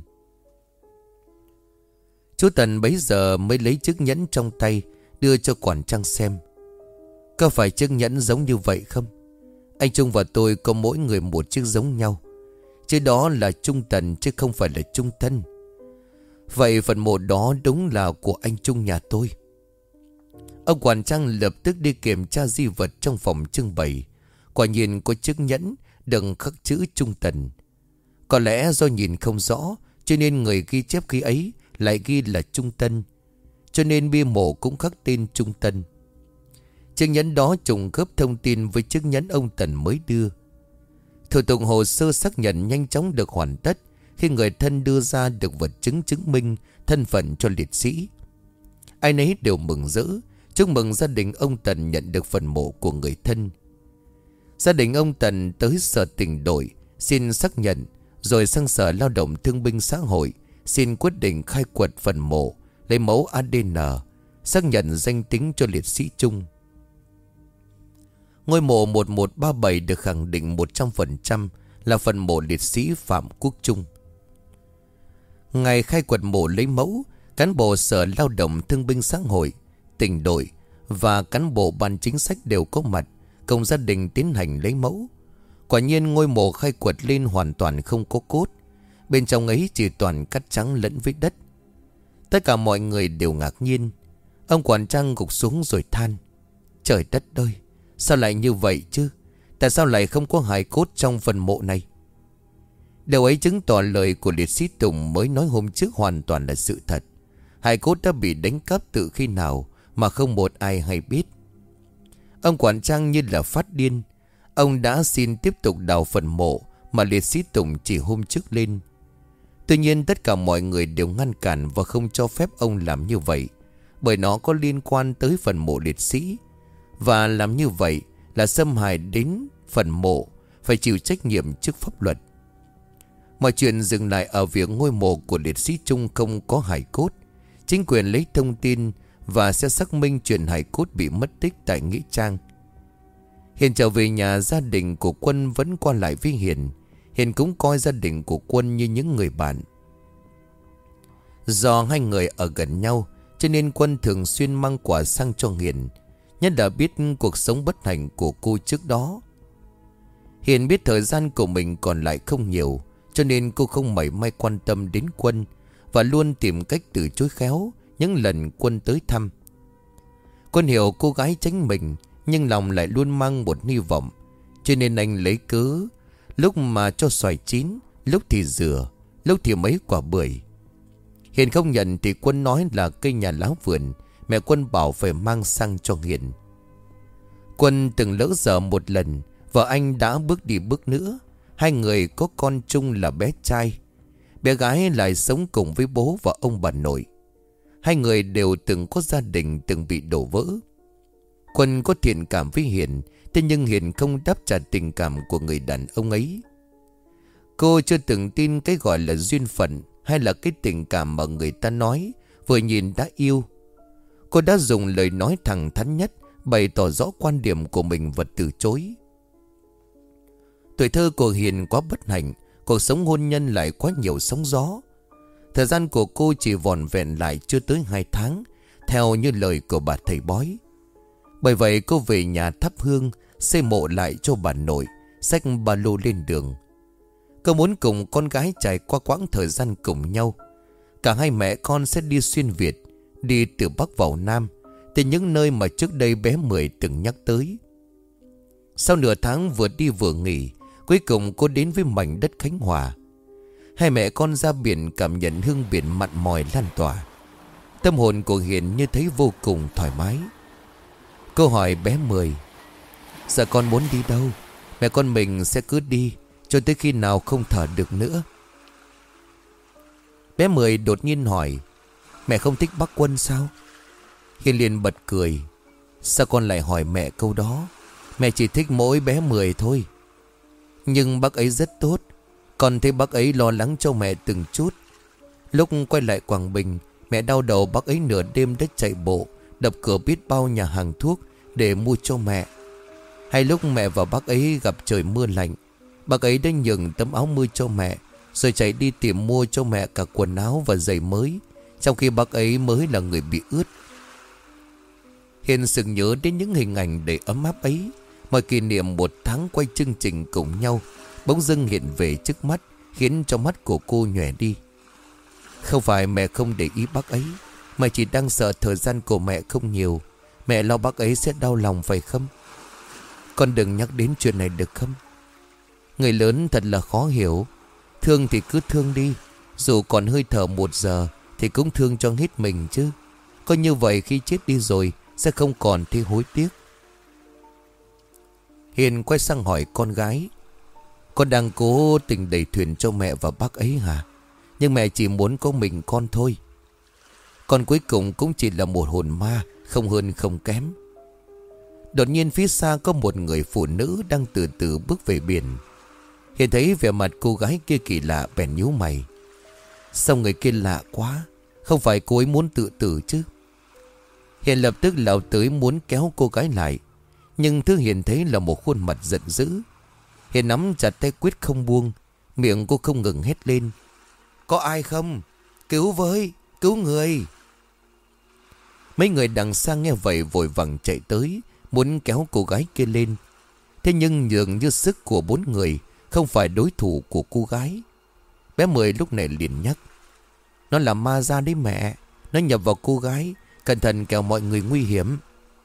Chú Tần bấy giờ mới lấy chiếc nhẫn trong tay đưa cho quản trang xem. Có phải chiếc nhẫn giống như vậy không? Anh Trung và tôi có mỗi người một chiếc giống nhau, chứ đó là Trung Tần chứ không phải là Trung Tân. Vậy phần mộ đó đúng là của anh Trung nhà tôi. Ông quản trang lập tức đi kiểm tra di vật trong phòng trưng bày. Quả nhiên có chiếc nhẫn đựng khắc chữ Trung Tần. Có lẽ do nhìn không rõ, cho nên người ghi chép khi ấy lại ghi là Trung Tân, cho nên bia mộ cũng khắc tên Trung Tân. Chiếc nhẫn đó trùng khớp thông tin với chiếc nhẫn ông Tần mới đưa. Thủ tục hồ sơ xác nhận nhanh chóng được hoàn tất khi người thân đưa ra được vật chứng chứng minh thân phận cho liệt sĩ. Ai nấy đều mừng rỡ, chúc mừng gia đình ông Tần nhận được phần mộ của người thân. Gia đình ông Tần tới sở tỉnh đội xin xác nhận, rồi sang sở lao động thương binh xã hội xin quyết định khai quật phần mộ, lấy mẫu ADN, xác nhận danh tính cho liệt sĩ Trung. Ngôi mộ 1137 được khẳng định 100% là phần mộ liệt sĩ Phạm Quốc Trung. Ngày khai quật mộ lấy mẫu, cán bộ sở lao động thương binh xã hội, tỉnh đội và cán bộ ban chính sách đều có mặt, cùng gia đình tiến hành lấy mẫu. Quả nhiên ngôi mộ khai quật lên hoàn toàn không có cốt, bên trong ấy chỉ toàn cát trắng lẫn với đất. Tất cả mọi người đều ngạc nhiên. Ông quản trang gục xuống rồi than: Trời đất ơi, sao lại như vậy chứ? Tại sao lại không có hài cốt trong phần mộ này? Điều ấy chứng tỏ lời của liệt sĩ Tùng mới nói hôm trước hoàn toàn là sự thật. Hài cốt đã bị đánh cắp từ khi nào mà không một ai hay biết. Ông quản trang như là phát điên. Ông đã xin tiếp tục đào phần mộ mà liệt sĩ Tùng chỉ hôm trước lên. Tuy nhiên tất cả mọi người đều ngăn cản và không cho phép ông làm như vậy, bởi nó có liên quan tới phần mộ liệt sĩ, và làm như vậy là xâm hại đến phần mộ, phải chịu trách nhiệm trước pháp luật. Mọi chuyện dừng lại ở việc ngôi mộ của liệt sĩ Trung không có hài cốt. Chính quyền lấy thông tin và sẽ xác minh chuyện hài cốt bị mất tích tại nghĩa trang. Hiền trở về nhà, gia đình của Quân vẫn qua lại với Hiền. Hiền cũng coi gia đình của Quân như những người bạn. Do hai người ở gần nhau, cho nên Quân thường xuyên mang quà sang cho Hiền, nhất là biết cuộc sống bất hạnh của cô trước đó. Hiền biết thời gian của mình còn lại không nhiều, cho nên cô không mảy may quan tâm đến Quân, và luôn tìm cách từ chối khéo những lần Quân tới thăm. Quân hiểu cô gái tránh mình, nhưng lòng lại luôn mang một hy vọng, cho nên anh lấy cớ lúc mà cho xoài chín, lúc thì dừa, lúc thì mấy quả bưởi. Hiền không nhận thì Quân nói là cây nhà lá vườn, mẹ Quân bảo phải mang sang cho Hiền. Quân từng lỡ dở một lần, vợ anh đã bước đi bước nữa. Hai người có con chung là bé trai, bé gái lại sống cùng với bố và ông bà nội. Hai người đều từng có gia đình từng bị đổ vỡ. Quân có thiện cảm với Hiền, thế nhưng Hiền không đáp trả tình cảm của người đàn ông ấy. Cô chưa từng tin cái gọi là duyên phận, hay là cái tình cảm mà người ta nói vừa nhìn đã yêu. Cô đã dùng lời nói thẳng thắn nhất bày tỏ rõ quan điểm của mình và từ chối. Tuổi thơ của Hiền quá bất hạnh, cuộc sống hôn nhân lại quá nhiều sóng gió. Thời gian của cô chỉ vỏn vẹn lại chưa tới 2 tháng, theo như lời của bà thầy bói. Bởi vậy cô về nhà thắp hương, xây mộ lại cho bà nội, xách ba lô lên đường. Cô muốn cùng con gái trải qua quãng thời gian cùng nhau. Cả hai mẹ con sẽ đi xuyên Việt, đi từ Bắc vào Nam, từ những nơi mà trước đây bé Mười từng nhắc tới. Sau nửa tháng vừa đi vừa nghỉ, cuối cùng cô đến với mảnh đất Khánh Hòa. Hai mẹ con ra biển cảm nhận hương biển mặn mòi lan tỏa. Tâm hồn của Hiền như thấy vô cùng thoải mái. Cô hỏi bé Mười: Dạ con muốn đi đâu? Mẹ con mình sẽ cứ đi cho tới khi nào không thở được nữa. Bé Mười đột nhiên hỏi: Mẹ không thích bác Quân sao? Hiền liền bật cười: Sao con lại hỏi mẹ câu đó? Mẹ chỉ thích mỗi bé Mười thôi. Nhưng bác ấy rất tốt. Con thấy bác ấy lo lắng cho mẹ từng chút. Lúc quay lại Quảng Bình, mẹ đau đầu bác ấy nửa đêm đã chạy bộ đập cửa biết bao nhà hàng thuốc để mua cho mẹ. Hay lúc mẹ và bác ấy gặp trời mưa lạnh, bác ấy đã nhường tấm áo mưa cho mẹ, rồi chạy đi tìm mua cho mẹ cả quần áo và giày mới, trong khi bác ấy mới là người bị ướt. Hiền sực nhớ đến những hình ảnh đầy ấm áp ấy. Mọi kỷ niệm một tháng quay chương trình cùng nhau bỗng dưng hiện về trước mắt, khiến cho mắt của cô nhòe đi. Không phải mẹ không để ý bác ấy, mà chỉ đang sợ thời gian của mẹ không nhiều. Mẹ lo bác ấy sẽ đau lòng phải không? Con đừng nhắc đến chuyện này được không? Người lớn thật là khó hiểu. Thương thì cứ thương đi. Dù còn hơi thở 1 giờ thì cũng thương cho hết mình chứ. Có như vậy khi chết đi rồi sẽ không còn thấy hối tiếc. Hiền quay sang hỏi con gái: Con đang cố tình đẩy thuyền cho mẹ và bác ấy hả? Nhưng mẹ chỉ muốn có mình con thôi. Con cuối cùng cũng chỉ là một hồn ma, không hơn không kém. Đột nhiên phía xa có một người phụ nữ đang từ từ bước về biển. Hiền thấy vẻ mặt cô gái kia kỳ lạ bèn nhíu mày. Sao người kia lạ quá? Không phải cô ấy muốn tự tử chứ? Hiền lập tức lao tới muốn kéo cô gái lại, nhưng thứ Hiền thấy là một khuôn mặt giận dữ. Hiền nắm chặt tay quyết không buông. Miệng cô không ngừng hét lên: Có ai không? Cứu với! Cứu người! Mấy người đằng xa nghe vậy vội vàng chạy tới, muốn kéo cô gái kia lên. Thế nhưng dường như sức của 4 người không phải đối thủ của cô gái. Bé Mười lúc này liền nhắc: Nó là ma ra đấy mẹ. Nó nhập vào cô gái. Cẩn thận kẻo mọi người nguy hiểm.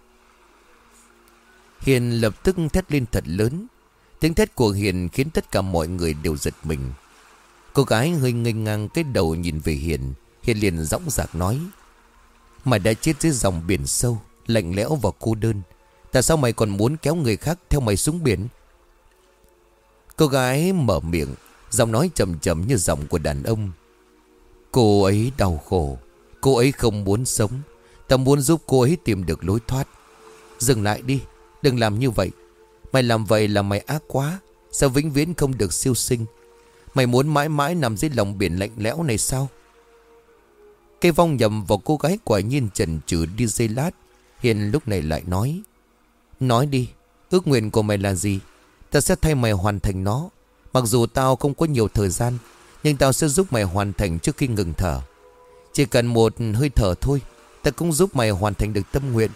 Hiền lập tức thét lên thật lớn. Tiếng thét của Hiền khiến tất cả mọi người đều giật mình. Cô gái hơi nghênh ngang cái đầu nhìn về Hiền. Hiền liền dõng dạc nói: Mày đã chết dưới dòng biển sâu, lạnh lẽo và cô đơn. Tại sao mày còn muốn kéo người khác theo mày xuống biển? Cô gái mở miệng, giọng nói trầm trầm như giọng của đàn ông. Cô ấy đau khổ. Cô ấy không muốn sống. Ta muốn giúp cô ấy tìm được lối thoát. Dừng lại đi. Đừng làm như vậy. Mày làm vậy là mày ác quá. Sao vĩnh viễn không được siêu sinh? Mày muốn mãi mãi nằm dưới lòng biển lạnh lẽo này sao? Cây vong nhầm vào cô gái quả nhiên chần chừ đi giây lát. Hiền lúc này lại nói: Nói đi. Ước nguyện của mày là gì? Ta sẽ thay mày hoàn thành nó. Mặc dù tao không có nhiều thời gian, nhưng tao sẽ giúp mày hoàn thành trước khi ngừng thở. Chỉ cần một hơi thở thôi, ta cũng giúp mày hoàn thành được tâm nguyện.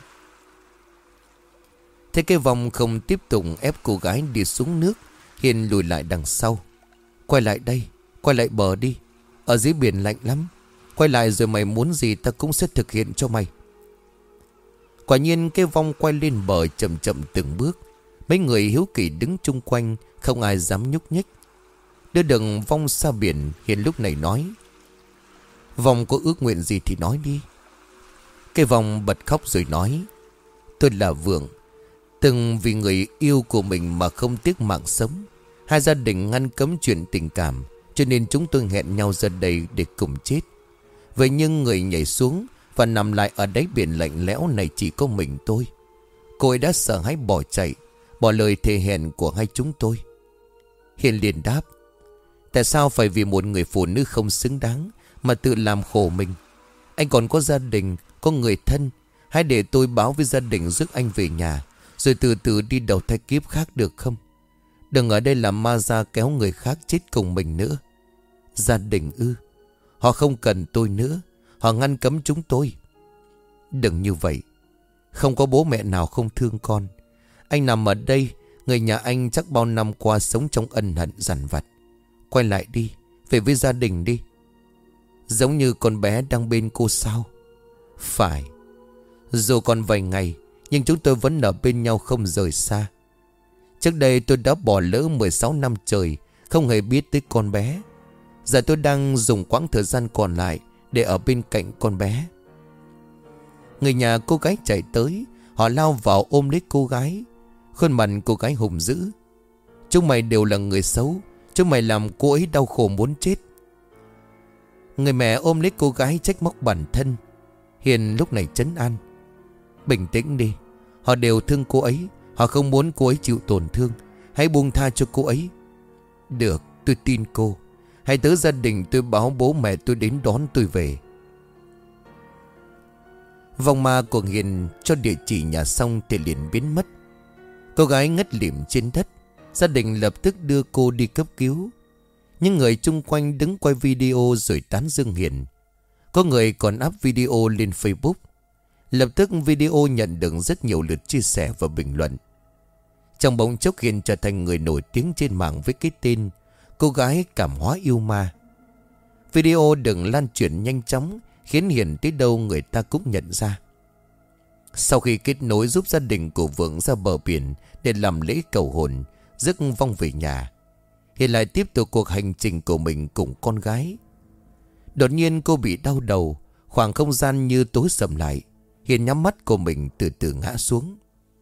Thế cây vòng không tiếp tục ép cô gái đi xuống nước. Hiền lùi lại đằng sau. Quay lại đây. Quay lại bờ đi. Ở dưới biển lạnh lắm. Quay lại rồi mày muốn gì ta cũng sẽ thực hiện cho mày. Quả nhiên cây vong quay lên bờ chậm chậm từng bước. Mấy người hiếu kỳ đứng chung quanh, không ai dám nhúc nhích. Đưa đường vong xa biển. Hiền lúc này nói: Vong có ước nguyện gì thì nói đi. Cây vong bật khóc rồi nói: Tôi là Vượng, từng vì người yêu của mình mà không tiếc mạng sống. Hai gia đình ngăn cấm chuyện tình cảm, cho nên chúng tôi hẹn nhau ra đây để cùng chết. Vậy nhưng người nhảy xuống và nằm lại ở đáy biển lạnh lẽo này chỉ có mình tôi. Cô ấy đã sợ hãi bỏ chạy, bỏ lời thề hẹn của hai chúng tôi. Hiền liền đáp: Tại sao phải vì một người phụ nữ không xứng đáng mà tự làm khổ mình? Anh còn có gia đình, có người thân. Hãy để tôi báo với gia đình rước anh về nhà, rồi từ từ đi đầu thai kiếp khác được không? Đừng ở đây làm ma ra kéo người khác chết cùng mình nữa. Gia đình ư? Họ không cần tôi nữa. Họ ngăn cấm chúng tôi. Đừng như vậy. Không có bố mẹ nào không thương con. Anh nằm ở đây, người nhà anh chắc bao năm qua sống trong ân hận dằn vặt. Quay lại đi, về với gia đình đi. Giống như con bé đang bên cô sao? Phải. Dù còn vài ngày, nhưng chúng tôi vẫn ở bên nhau không rời xa. Trước đây tôi đã bỏ lỡ 16 năm trời, không hề biết tới con bé. Giờ tôi đang dùng quãng thời gian còn lại để ở bên cạnh con bé. Người nhà cô gái chạy tới, họ lao vào ôm lấy cô gái. Khuôn mặt cô gái hùng dữ. Chúng mày đều là người xấu, chúng mày làm cô ấy đau khổ muốn chết. Người mẹ ôm lấy cô gái trách móc bản thân. Hiền lúc này trấn an. Bình tĩnh đi, họ đều thương cô ấy, họ không muốn cô ấy chịu tổn thương. Hãy buông tha cho cô ấy. Được, tôi tin cô. Hãy tới gia đình tôi báo bố mẹ tôi đến đón tôi về. Vòng ma của Hiền cho địa chỉ nhà xong thì liền biến mất. Cô gái ngất lịm trên đất. Gia đình lập tức đưa cô đi cấp cứu. Những người chung quanh đứng quay video rồi tán dương Hiền. Có người còn up video lên Facebook. Lập tức video nhận được rất nhiều lượt chia sẻ và bình luận. Trong bỗng chốc Hiền trở thành người nổi tiếng trên mạng với cái tên cô gái cảm hóa yêu ma. Video được lan truyền nhanh chóng, khiến Hiền tới đâu người ta cũng nhận ra. Sau khi kết nối giúp gia đình của Vượng ra bờ biển để làm lễ cầu hồn, rước vong về nhà, Hiền lại tiếp tục cuộc hành trình của mình cùng con gái. Đột nhiên cô bị đau đầu, khoảng không gian như tối sầm lại. Hiền nhắm mắt của mình từ từ ngã xuống.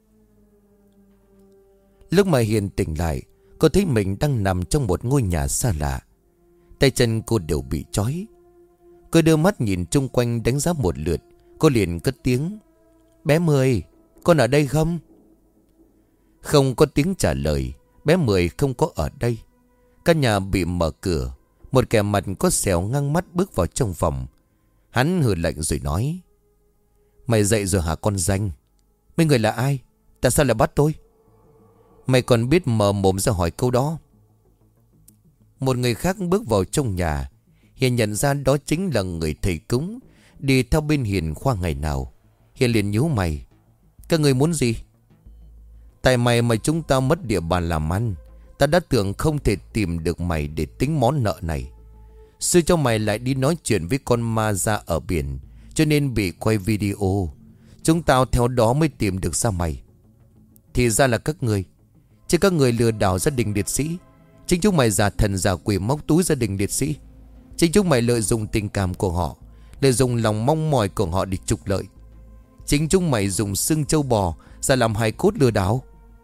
Lúc mà Hiền tỉnh lại, cô thấy mình đang nằm trong một ngôi nhà xa lạ. Tay chân cô đều bị trói. Cô đưa mắt nhìn chung quanh đánh giá một lượt. Cô liền cất tiếng. Bé Mười, con ở đây không? Không có tiếng trả lời. Bé Mười không có ở đây. Căn nhà bị mở cửa. Một kẻ mặt có sẹo ngang mắt bước vào trong phòng. Hắn hừ lạnh rồi nói. Mày dậy rồi hả con danh? Mấy người là ai? Tại sao lại bắt tôi? Mày còn biết mở mồm ra hỏi câu đó? Một người khác bước vào trong nhà. Hiền nhận ra đó chính là người thầy cúng đi theo bên Hiền khoa ngày nào. Hiền liền nhíu mày. Các người muốn gì? Tại mày mà chúng ta mất địa bàn làm ăn. Ta đã tưởng không thể tìm được mày để tính món nợ này. Sư cho mày lại đi nói chuyện với con ma ra ở biển, cho nên bị quay video. Chúng tao theo đó mới tìm được ra mày. Thì ra là các người. Chứ các người lừa đảo gia đình liệt sĩ. Chính chúng mày giả thần giả quỷ móc túi gia đình liệt sĩ. Chính chúng mày lợi dụng tình cảm của họ, lợi dụng lòng mong mỏi của họ để trục lợi. Chính chúng mày dùng xương trâu bò ra làm hài cốt lừa đảo.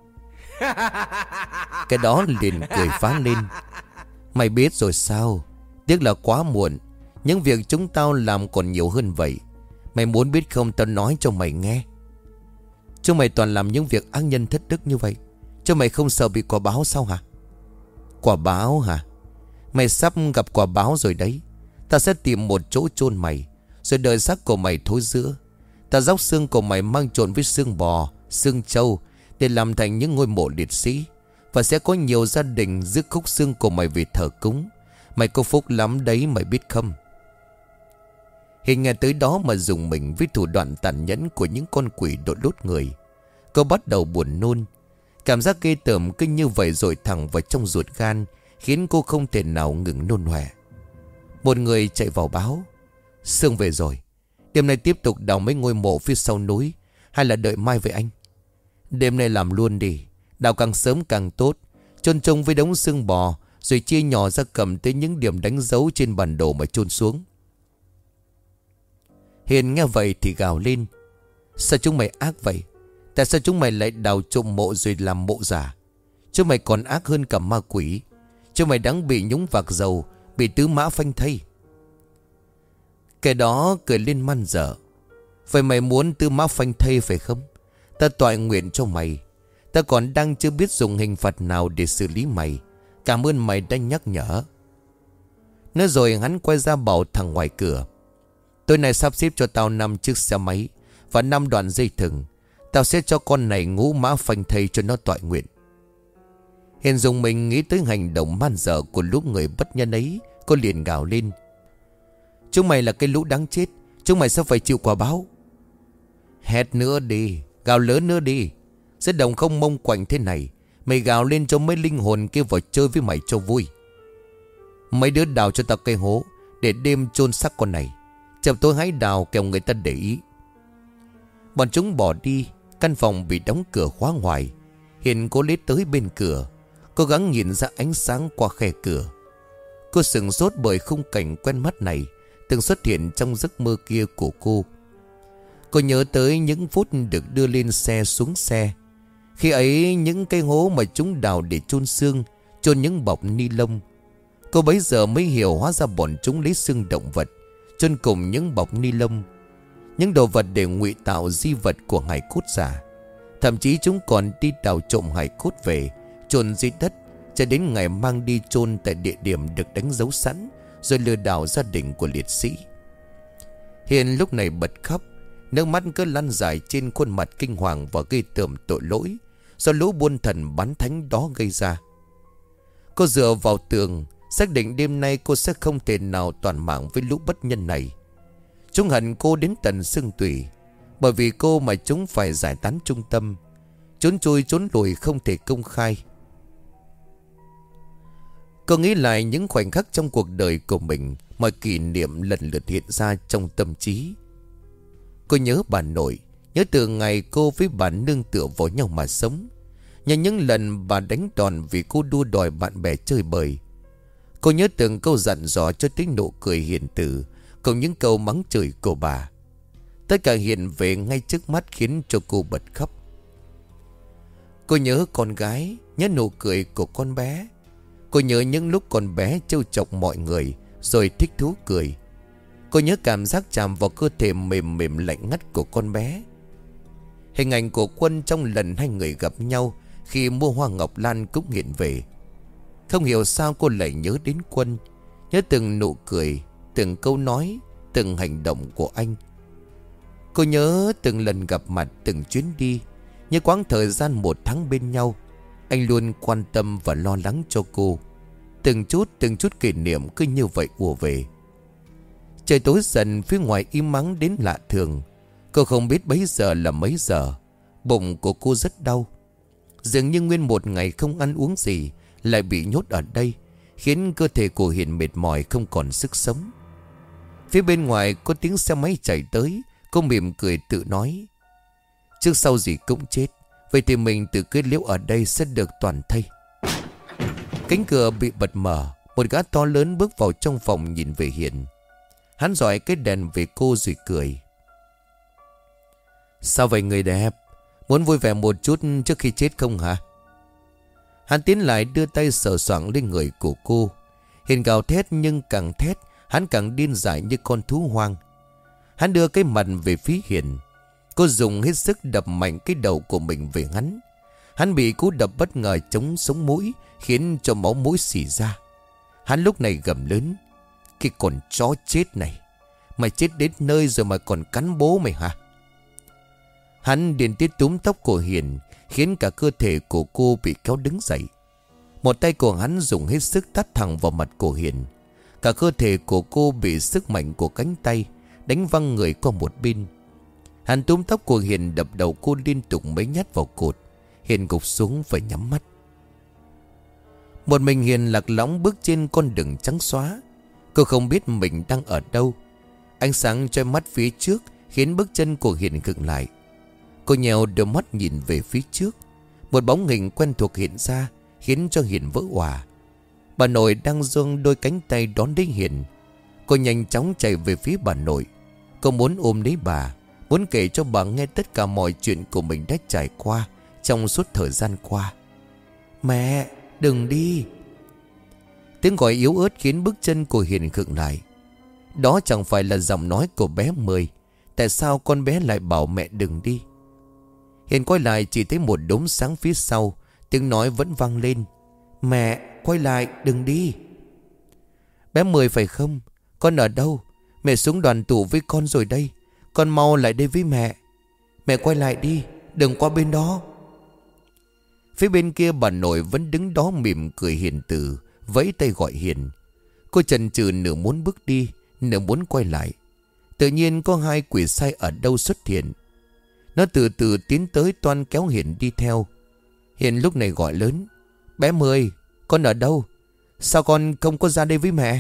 Cái đó liền cười phá lên. Mày biết rồi sao? Tiếc là quá muộn. Những việc chúng tao làm còn nhiều hơn vậy. Mày muốn biết không, tao nói cho mày nghe. Chúng mày toàn làm những việc ác nhân thất đức như vậy. Chứ mày không sợ bị quả báo sao hả? Quả báo hả? Mày sắp gặp quả báo rồi đấy. Ta sẽ tìm một chỗ chôn mày, rồi đợi xác của mày thối rữa. Ta róc xương của mày mang trộn với xương bò, xương trâu để làm thành những ngôi mộ liệt sĩ. Và sẽ có nhiều gia đình rước khúc xương của mày về thờ cúng. Mày có phúc lắm đấy, mày biết không? Hiền nghe tới đó mà dùng mình với thủ đoạn tàn nhẫn của những con quỷ đột đốt người. Cô bắt đầu buồn nôn. Cảm giác ghê tởm kinh như vậy rồi thẳng vào trong ruột gan, khiến cô không thể nào ngừng nôn ọe. Một người chạy vào báo. Sương về rồi. Đêm nay tiếp tục đào mấy ngôi mộ phía sau núi, hay là đợi mai với anh? Đêm nay làm luôn đi. Đào càng sớm càng tốt. Chôn chung với đống xương bò, rồi chia nhỏ ra cầm tới những điểm đánh dấu trên bản đồ mà chôn xuống. Hiền nghe vậy thì gào lên. Sao chúng mày ác vậy? Tại sao chúng mày lại đào trộm mộ rồi làm mộ giả? Chúng mày còn ác hơn cả ma quỷ. Chúng mày đáng bị nhúng vạc dầu, bị tứ mã phanh thây. Kẻ đó cười lên man dở. Vậy mày muốn tứ mã phanh thây phải không? Ta toại nguyện cho mày. Ta còn đang chưa biết dùng hình phạt nào để xử lý mày. Cảm ơn mày đã nhắc nhở. Nói rồi hắn quay ra bảo thằng ngoài cửa. Tối nay sắp xếp cho tao 5 chiếc xe máy và 5 đoạn dây thừng. Tao sẽ cho con này ngũ mã phanh thây cho nó toại nguyện. Hiền dùng mình nghĩ tới hành động man dở của lũ người bất nhân ấy. Cô liền gào lên. Chúng mày là cái lũ đáng chết. Chúng mày sẽ phải chịu quả báo. Hét nữa đi, gào lớn nữa đi. Giết đồng không mông quạnh thế này, mày gào lên cho mấy linh hồn kia vào chơi với mày cho vui. Mấy đứa đào cho tao cây hố để đêm chôn xác con này. Chậm tối hãy đào kẻo người ta để ý. Bọn chúng bỏ đi. Căn phòng bị đóng cửa khóa ngoài. Hiền cố lấy tới bên cửa, cố gắng nhìn ra ánh sáng qua khe cửa. Cô sửng sốt bởi khung cảnh quen mắt này từng xuất hiện trong giấc mơ kia của cô. Cô nhớ tới những phút được đưa lên xe xuống xe. Khi ấy những cái hố mà chúng đào để chôn xương, chôn những bọc ni lông. Cô bấy giờ mới hiểu hóa ra bọn chúng lấy xương động vật chôn cùng những bọc ni lông, những đồ vật để ngụy tạo di vật của hài cốt giả. Thậm chí chúng còn đi đào trộm hài cốt về chôn dưới đất, cho đến ngày mang đi chôn tại địa điểm được đánh dấu sẵn, rồi lừa đảo gia đình của liệt sĩ. Hiền lúc này bật khóc, nước mắt cứ lăn dài trên khuôn mặt kinh hoàng và gây tởm tội lỗi do lũ buôn thần bán thánh đó gây ra. Cô dựa vào tường, xác định đêm nay cô sẽ không thể nào toàn mạng với lũ bất nhân này. Chúng hận cô đến tận xương tủy, bởi vì cô mà chúng phải giải tán trung tâm, trốn chui trốn lùi không thể công khai. Cô nghĩ lại những khoảnh khắc trong cuộc đời của mình, mọi kỷ niệm lần lượt hiện ra trong tâm trí. Cô nhớ bà nội, nhớ từ ngày cô với bà nương tựa vào nhau mà sống, nhớ những lần bà đánh đòn vì cô đua đòi bạn bè chơi bời. Cô nhớ từng câu dặn dò cho tiếng nụ cười hiền từ, cùng những câu mắng chửi của bà. Tất cả hiện về ngay trước mắt khiến cho cô bật khóc. Cô nhớ con gái, nhớ nụ cười của con bé. Cô nhớ những lúc con bé trêu chọc mọi người rồi thích thú cười. Cô nhớ cảm giác chạm vào cơ thể mềm mềm lạnh ngắt của con bé. Hình ảnh của Quân trong lần hai người gặp nhau khi mua hoa ngọc lan cũng hiện về. Không hiểu sao cô lại nhớ đến Quân, nhớ từng nụ cười, từng câu nói, từng hành động của anh. Cô nhớ từng lần gặp mặt, từng chuyến đi, như quãng thời gian 1 tháng bên nhau. Anh luôn quan tâm và lo lắng cho cô. Từng chút kỷ niệm cứ như vậy ùa về. Trời tối dần, phía ngoài im ắng đến lạ thường. Cô không biết bấy giờ là mấy giờ. Bụng của cô rất đau. Dường như nguyên một ngày không ăn uống gì lại bị nhốt ở đây, khiến cơ thể của Hiền mệt mỏi không còn sức sống. Phía bên ngoài có tiếng xe máy chạy tới. Cô mỉm cười tự nói, trước sau gì cũng chết, vậy thì mình tự kết liễu ở đây sẽ được toàn thây. Cánh cửa bị bật mở, một gã to lớn bước vào trong phòng nhìn về Hiền. Hắn dọi cái đèn về cô rồi cười. Sao vậy người đẹp? Muốn vui vẻ một chút trước khi chết không hả? Hắn tiến lại đưa tay sờ soạng lên người của cô. Hiền gào thét, nhưng càng thét hắn càng điên dại như con thú hoang. Hắn đưa cái mặt về phía Hiền. Cô dùng hết sức đập mạnh cái đầu của mình về hắn. Hắn bị cú đập bất ngờ chống sống mũi, khiến cho máu mũi xì ra. Hắn lúc này gầm lớn, cái con chó chết này, mày chết đến nơi rồi mà còn cắn bố mày hả? Hắn điên tiết túm tóc của Hiền, khiến cả cơ thể của cô bị kéo đứng dậy. Một tay của hắn dùng hết sức tát thẳng vào mặt của Hiền. Cả cơ thể của cô bị sức mạnh của cánh tay đánh văng người qua một bên. Hắn túm tóc của Hiền đập đầu cô liên tục mấy nhát vào cột. Hiền gục xuống và nhắm mắt. Một mình Hiền lạc lõng bước trên con đường trắng xóa. Cô không biết mình đang ở đâu. Ánh sáng chói mắt phía trước khiến bước chân của Hiền khựng lại. Cô nhèo đôi mắt nhìn về phía trước. Một bóng hình quen thuộc hiện ra, khiến cho Hiền vỡ òa. Bà nội đang giương đôi cánh tay đón lấy Hiền. Cô nhanh chóng chạy về phía bà nội. Cô muốn ôm lấy bà, muốn kể cho bà nghe tất cả mọi chuyện của mình đã trải qua trong suốt thời gian qua. Mẹ, đừng đi. Tiếng gọi yếu ớt khiến bước chân của Hiền khựng lại. Đó chẳng phải là giọng nói của bé Mười. Tại sao con bé lại bảo mẹ đừng đi? Hiền quay lại chỉ thấy một đốm sáng phía sau. Tiếng nói vẫn vang lên, mẹ, quay lại, đừng đi. Bé Mười phải không? Con ở đâu? Mẹ xuống đoàn tụ với con rồi đây. Con mau lại đây với mẹ. Mẹ quay lại đi, đừng qua bên đó. Phía bên kia bà nội vẫn đứng đó mỉm cười hiền từ, vẫy tay gọi Hiền. Cô chần chừ nửa muốn bước đi, nửa muốn quay lại. Tự nhiên có hai quỷ sai ở đâu xuất hiện. Nó từ từ tiến tới toan kéo Hiền đi theo. Hiền lúc này gọi lớn, bé Mười, con ở đâu? Sao con không có ra đây với mẹ?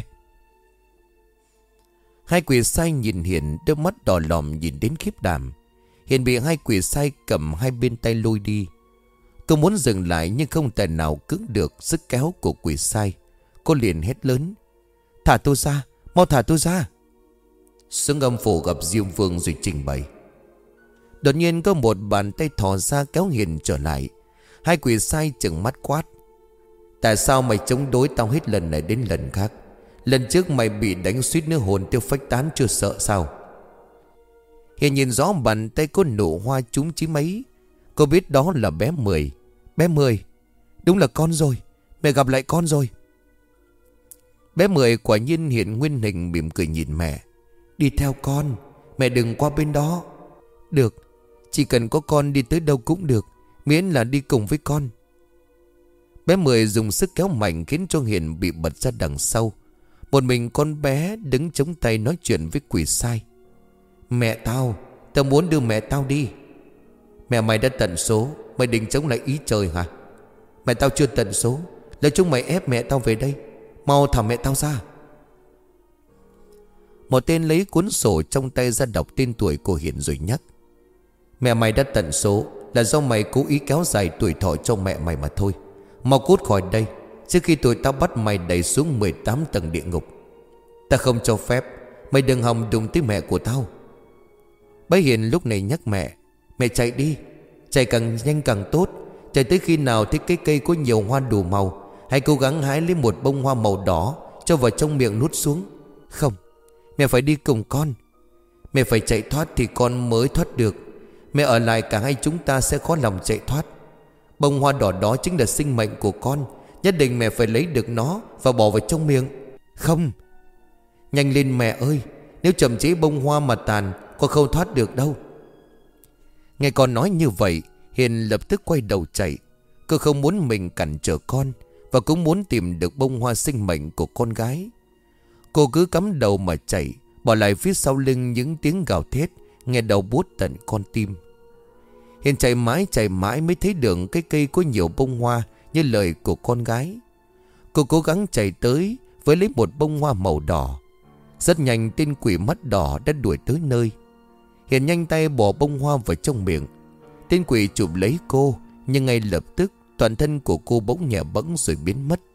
Hai quỷ sai nhìn Hiền, đôi mắt đỏ lòm nhìn đến khiếp đảm. Hiền bị hai quỷ sai cầm hai bên tay lôi đi. Cô muốn dừng lại nhưng không thể nào cưỡng được sức kéo của quỷ sai. Cô liền hét lớn: "Thả tôi ra, mau thả tôi ra!" Xuống âm phủ gặp Diêm Vương rồi trình bày. Đột nhiên có một bàn tay thò ra kéo Hiền trở lại. Hai quỷ sai trừng mắt quát: "Tại sao mày chống đối tao hết lần này đến lần khác? Lần trước mày bị đánh suýt nữa hồn tiêu phách tán, chưa sợ sao?" Hiền nhìn rõ bàn tay có nụ hoa trúng chí mấy. Cô biết đó là bé Mười. Bé Mười, đúng là con rồi. Mẹ gặp lại con rồi. Bé Mười quả nhiên hiện nguyên hình, mỉm cười nhìn mẹ: "Đi theo con, mẹ đừng qua bên đó." "Được, chỉ cần có con đi tới đâu cũng được, miễn là đi cùng với con." Bé Mười dùng sức kéo mạnh khiến cho Hiền bị bật ra đằng sau. Một mình con bé đứng chống tay nói chuyện với quỷ sai: "Mẹ tao muốn đưa mẹ tao đi." "Mẹ mày đã tận số, mày định chống lại ý trời hả?" "Mẹ tao chưa tận số, là chúng mày ép mẹ tao về đây. Mau thả mẹ tao ra." Một tên lấy cuốn sổ trong tay ra đọc tên tuổi của Hiền rồi nhắc: "Mẹ mày đã tận số là do mày cố ý kéo dài tuổi thọ cho mẹ mày mà thôi. Mau cút khỏi đây trước khi tụi tao bắt mày đẩy xuống 18 tầng địa ngục. Ta không cho phép mày đừng hòng đụng tới mẹ của tao." Bé Hiền lúc này nhắc mẹ: "Mẹ chạy đi, chạy càng nhanh càng tốt. Chạy tới khi nào thấy cái cây có nhiều hoa đủ màu, hãy cố gắng hái lấy một bông hoa màu đỏ, cho vào trong miệng nuốt xuống." "Không, mẹ phải đi cùng con. Mẹ phải chạy thoát thì con mới thoát được. Mẹ ở lại cả hai chúng ta sẽ khó lòng chạy thoát. Bông hoa đỏ đó chính là sinh mệnh của con. Nhất định mẹ phải lấy được nó và bỏ vào trong miệng." "Không." "Nhanh lên mẹ ơi, nếu chậm chế bông hoa mà tàn, con không thoát được đâu." Nghe con nói như vậy, Hiền lập tức quay đầu chạy. Cô không muốn mình cản trở con, và cũng muốn tìm được bông hoa sinh mệnh của con gái. Cô cứ cắm đầu mà chạy, bỏ lại phía sau lưng những tiếng gào thét nghe đau buốt tận con tim. Hiền chạy mãi mới thấy được cái cây có nhiều bông hoa như lời của con gái. Cô cố gắng chạy tới với lấy một bông hoa màu đỏ. Rất nhanh tên quỷ mắt đỏ đã đuổi tới nơi. Hiền nhanh tay bỏ bông hoa vào trong miệng. Tên quỷ chụp lấy cô, nhưng ngay lập tức toàn thân của cô bỗng nhẹ bẫng rồi biến mất.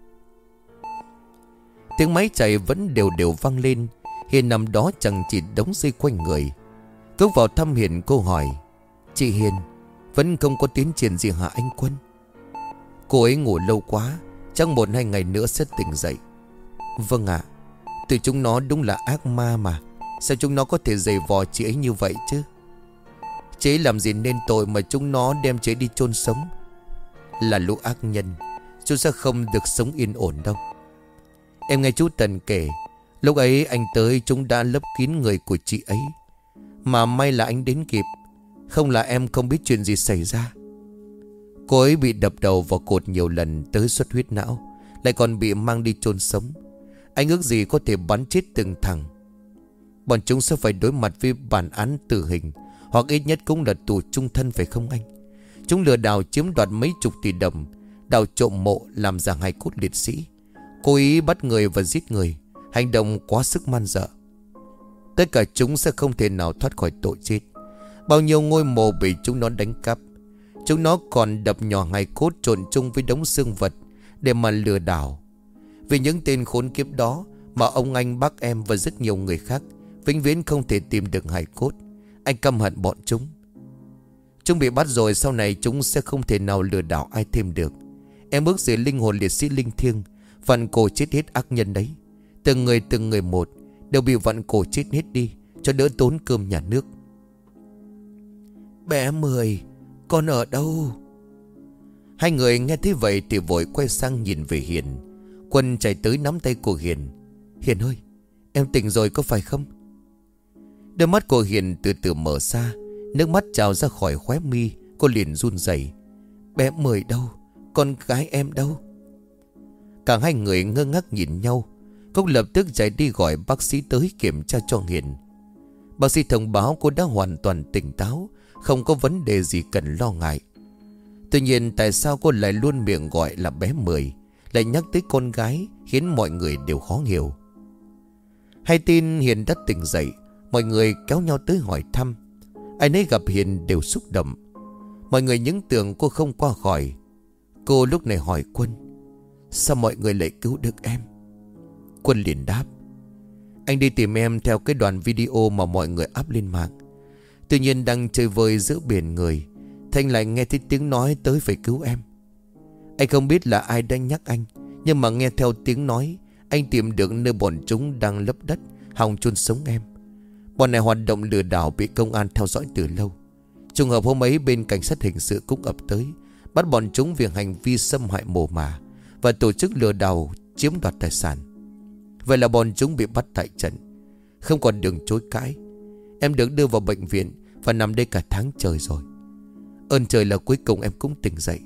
Tiếng máy chạy vẫn đều đều vang lên. Hiền nằm đó chẳng chỉ đống dây quanh người. Cốc vào thăm Hiền, cô hỏi: "Chị Hiền, vẫn không có tiến triển gì hả anh Quân?" "Cô ấy ngủ lâu quá, chắc 1-2 ngày nữa sẽ tỉnh dậy." "Vâng ạ. Tụi chúng nó đúng là ác ma mà. Sao chúng nó có thể giày vò chị ấy như vậy chứ? Chị ấy làm gì nên tội mà chúng nó đem chị ấy đi chôn sống? Là lũ ác nhân, chúng sẽ không được sống yên ổn đâu. Em nghe chú Tần kể, lúc ấy anh tới chúng đã lấp kín người của chị ấy. Mà may là anh đến kịp, không là em không biết chuyện gì xảy ra. Cô ấy bị đập đầu vào cột nhiều lần tới xuất huyết não, lại còn bị mang đi chôn sống. Anh ước gì có thể bắn chết từng thằng. Bọn chúng sẽ phải đối mặt với bản án tử hình, hoặc ít nhất cũng là tù chung thân, phải không anh? Chúng lừa đảo chiếm đoạt mấy chục tỷ đồng, đào trộm mộ làm giả hài cốt liệt sĩ, cố ý bắt người và giết người, hành động quá sức man dợ. Tất cả chúng sẽ không thể nào thoát khỏi tội chết. Bao nhiêu ngôi mộ bị chúng nó đánh cắp. Chúng nó còn đập nhỏ hài cốt trộn chung với đống xương vật để mà lừa đảo. Vì những tên khốn kiếp đó mà ông anh, bác em và rất nhiều người khác vĩnh viễn không thể tìm được hài cốt. Anh căm hận bọn chúng. Chúng bị bắt rồi, sau này chúng sẽ không thể nào lừa đảo ai thêm được. Em ước gì linh hồn liệt sĩ linh thiêng vặn cổ chết hết ác nhân đấy. Từng người một đều bị vặn cổ chết hết đi, cho đỡ tốn cơm nhà nước. Bé Mười, con ở đâu? Hai người nghe thấy vậy thì vội quay sang nhìn về Hiền. Quân chạy tới nắm tay của Hiền. Hiền ơi, em tỉnh rồi có phải không? Đôi mắt của Hiền từ từ mở ra, nước mắt trào ra khỏi khóe mi. Cô liền run rẩy. Bé Mười đâu? Con gái em đâu? Cả hai người ngơ ngác nhìn nhau. Cốc lập tức chạy đi gọi bác sĩ tới kiểm tra cho Hiền. Bác sĩ thông báo cô đã hoàn toàn tỉnh táo, không có vấn đề gì cần lo ngại. Tuy nhiên tại sao cô lại luôn miệng gọi là bé Mười, lại nhắc tới con gái, khiến mọi người đều khó hiểu. Hay tin Hiền đã tỉnh dậy, mọi người kéo nhau tới hỏi thăm. Ai nấy gặp Hiền đều xúc động. Mọi người những tưởng cô không qua khỏi. Cô lúc này hỏi Quân: sao mọi người lại cứu được em? Quân liền đáp: anh đi tìm em theo cái đoạn video mà mọi người up lên mạng. Tuy nhiên đang chơi vơi giữa biển người, Thanh lại nghe thấy tiếng nói tới phải cứu em. Anh không biết là ai đã nhắc anh, nhưng mà nghe theo tiếng nói, anh tìm được nơi bọn chúng đang lấp đất hòng chôn sống em. Bọn này hoạt động lừa đảo, bị công an theo dõi từ lâu. Trùng hợp hôm ấy bên cảnh sát hình sự cũng ập tới, bắt bọn chúng vì hành vi xâm hại mồ mả và tổ chức lừa đảo chiếm đoạt tài sản. Vậy là bọn chúng bị bắt tại trận, không còn đường chối cãi. Em được đưa vào bệnh viện và nằm đây cả tháng trời rồi. Ơn trời là cuối cùng em cũng tỉnh dậy.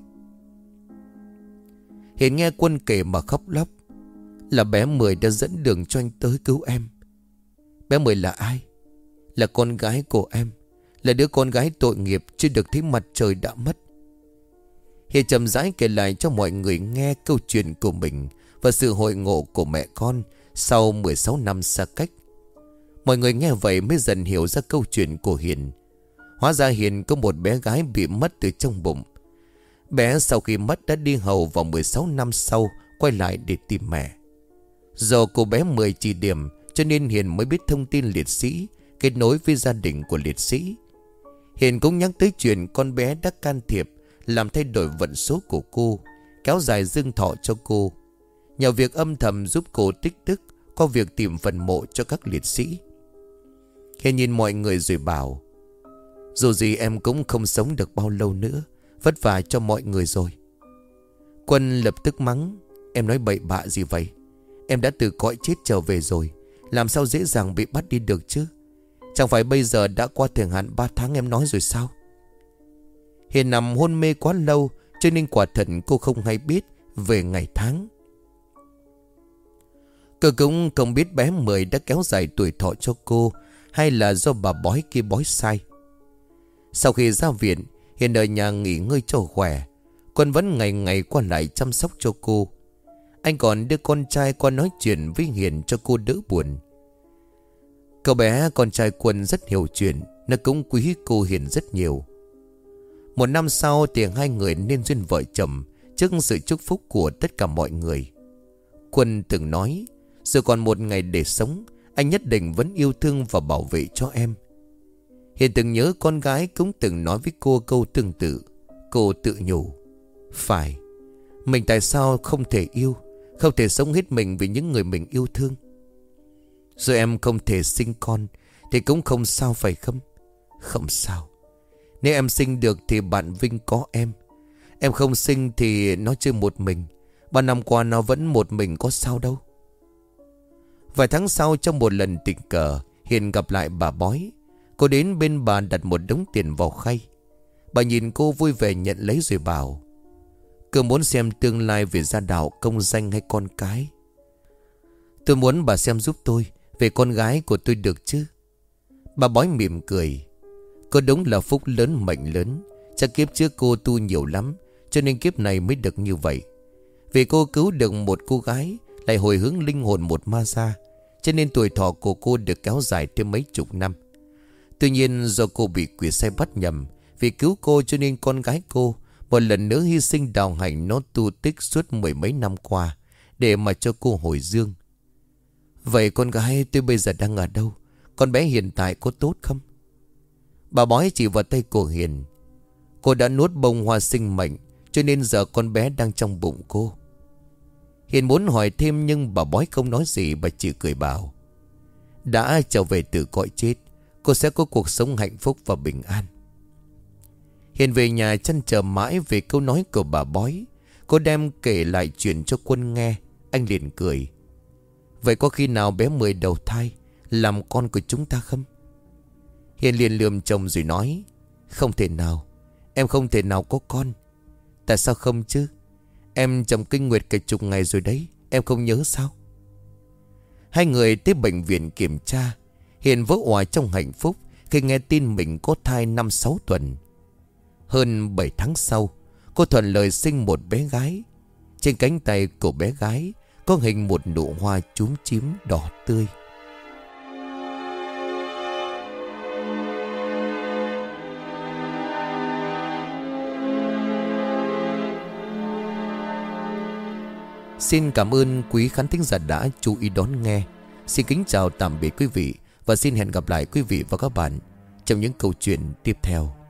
Hiền nghe Quân kể mà khóc lóc. Là bé Mười đã dẫn đường cho anh tới cứu em. Bé Mười là ai? Là con gái của em, là đứa con gái tội nghiệp chưa được thấy mặt trời đã mất. Hiền chậm rãi kể lại cho mọi người nghe câu chuyện của mình và sự hội ngộ của mẹ con sau 16 năm xa cách. Mọi người nghe vậy mới dần hiểu ra câu chuyện của Hiền. Hóa ra Hiền có một bé gái bị mất từ trong bụng. Bé sau khi mất đã đi hầu vào 16 năm sau quay lại để tìm mẹ. Do cô bé Mười chỉ điểm cho nên Hiền mới biết thông tin liệt sĩ, kết nối với gia đình của liệt sĩ. Hiền cũng nhắc tới chuyện con bé đã can thiệp làm thay đổi vận số của cô, kéo dài dương thọ cho cô, nhờ việc âm thầm giúp cô tích đức qua việc tìm phần mộ cho các liệt sĩ. Hiền nhìn mọi người rồi bảo: dù gì em cũng không sống được bao lâu nữa, vất vả cho mọi người rồi. Quân lập tức mắng: em nói bậy bạ gì vậy? Em đã từ cõi chết trở về rồi, làm sao dễ dàng bị bắt đi được chứ? Chẳng phải bây giờ đã qua thời hạn 3 tháng em nói rồi sao? Hiền nằm hôn mê quá lâu, cho nên quả thật cô không hay biết về ngày tháng. Cô cũng không biết bé Mười đã kéo dài tuổi thọ cho cô, hay là do bà bói kia bói sai. Sau khi ra viện, Hiền ở nhà nghỉ ngơi cho khỏe. Quân vẫn ngày ngày qua lại chăm sóc cho cô. Anh còn đưa con trai qua nói chuyện với Hiền cho cô đỡ buồn. Cậu bé con trai Quân rất hiểu chuyện, nó cũng quý cô Hiền rất nhiều. Một năm sau thì hai người nên duyên vợ chồng trước sự chúc phúc của tất cả mọi người. Quân từng nói: dù còn một ngày để sống, anh nhất định vẫn yêu thương và bảo vệ cho em. Hiền từng nhớ con gái cũng từng nói với cô câu tương tự. Cô tự nhủ: phải, mình tại sao không thể yêu, không thể sống hết mình vì những người mình yêu thương. Rồi em không thể sinh con thì cũng không sao phải không? Không sao. Nếu em sinh được thì bạn Vinh có em. Em không sinh thì nó chơi một mình. 3 năm qua nó vẫn một mình, có sao đâu. Vài tháng sau, trong một lần tình cờ, Hiền gặp lại bà bói. Cô đến bên bà đặt một đống tiền vào khay. Bà nhìn cô vui vẻ nhận lấy rồi bảo: cứ muốn xem tương lai về gia đạo, công danh hay con cái? Tôi muốn bà xem giúp tôi về con gái của tôi được chứ? Bà bói mỉm cười: cô đúng là phúc lớn mệnh lớn. Chắc kiếp trước cô tu nhiều lắm, cho nên kiếp này mới được như vậy. Vì cô cứu được một cô gái, lại hồi hướng linh hồn một ma da, cho nên tuổi thọ của cô được kéo dài thêm mấy chục năm. Tuy nhiên do cô bị quỷ sai bắt nhầm, vì cứu cô cho nên con gái cô một lần nữa hy sinh đạo hạnh nó tu tích suốt 10 mấy năm qua, để mà cho cô hồi dương. Vậy con gái tôi bây giờ đang ở đâu? Con bé hiện tại có tốt không? Bà bói chỉ vào tay của Hiền: cô đã nuốt bông hoa sinh mệnh, cho nên giờ con bé đang trong bụng cô. Hiền muốn hỏi thêm nhưng bà bói không nói gì. Bà chỉ cười bảo: đã trở về từ cõi chết, cô sẽ có cuộc sống hạnh phúc và bình an. Hiền về nhà chăn trở mãi về câu nói của bà bói. Cô đem kể lại chuyện cho Quân nghe. Anh liền cười: vậy có khi nào bé Mười đầu thai làm con của chúng ta không? Hiền liền lườm chồng rồi nói: không thể nào, em không thể nào có con. Tại sao không chứ? Em trồng kinh nguyệt cả chục ngày rồi đấy, em không nhớ sao? Hai người tới bệnh viện kiểm tra. Hiền vỡ òa trong hạnh phúc khi nghe tin mình có thai 5-6 tuần. Hơn 7 tháng sau, cô thuận lợi sinh một bé gái. Trên cánh tay của bé gái có hình một nụ hoa chúm chím đỏ tươi. Xin cảm ơn quý khán thính giả đã chú ý đón nghe. Xin kính chào tạm biệt quý vị và xin hẹn gặp lại quý vị và các bạn trong những câu chuyện tiếp theo.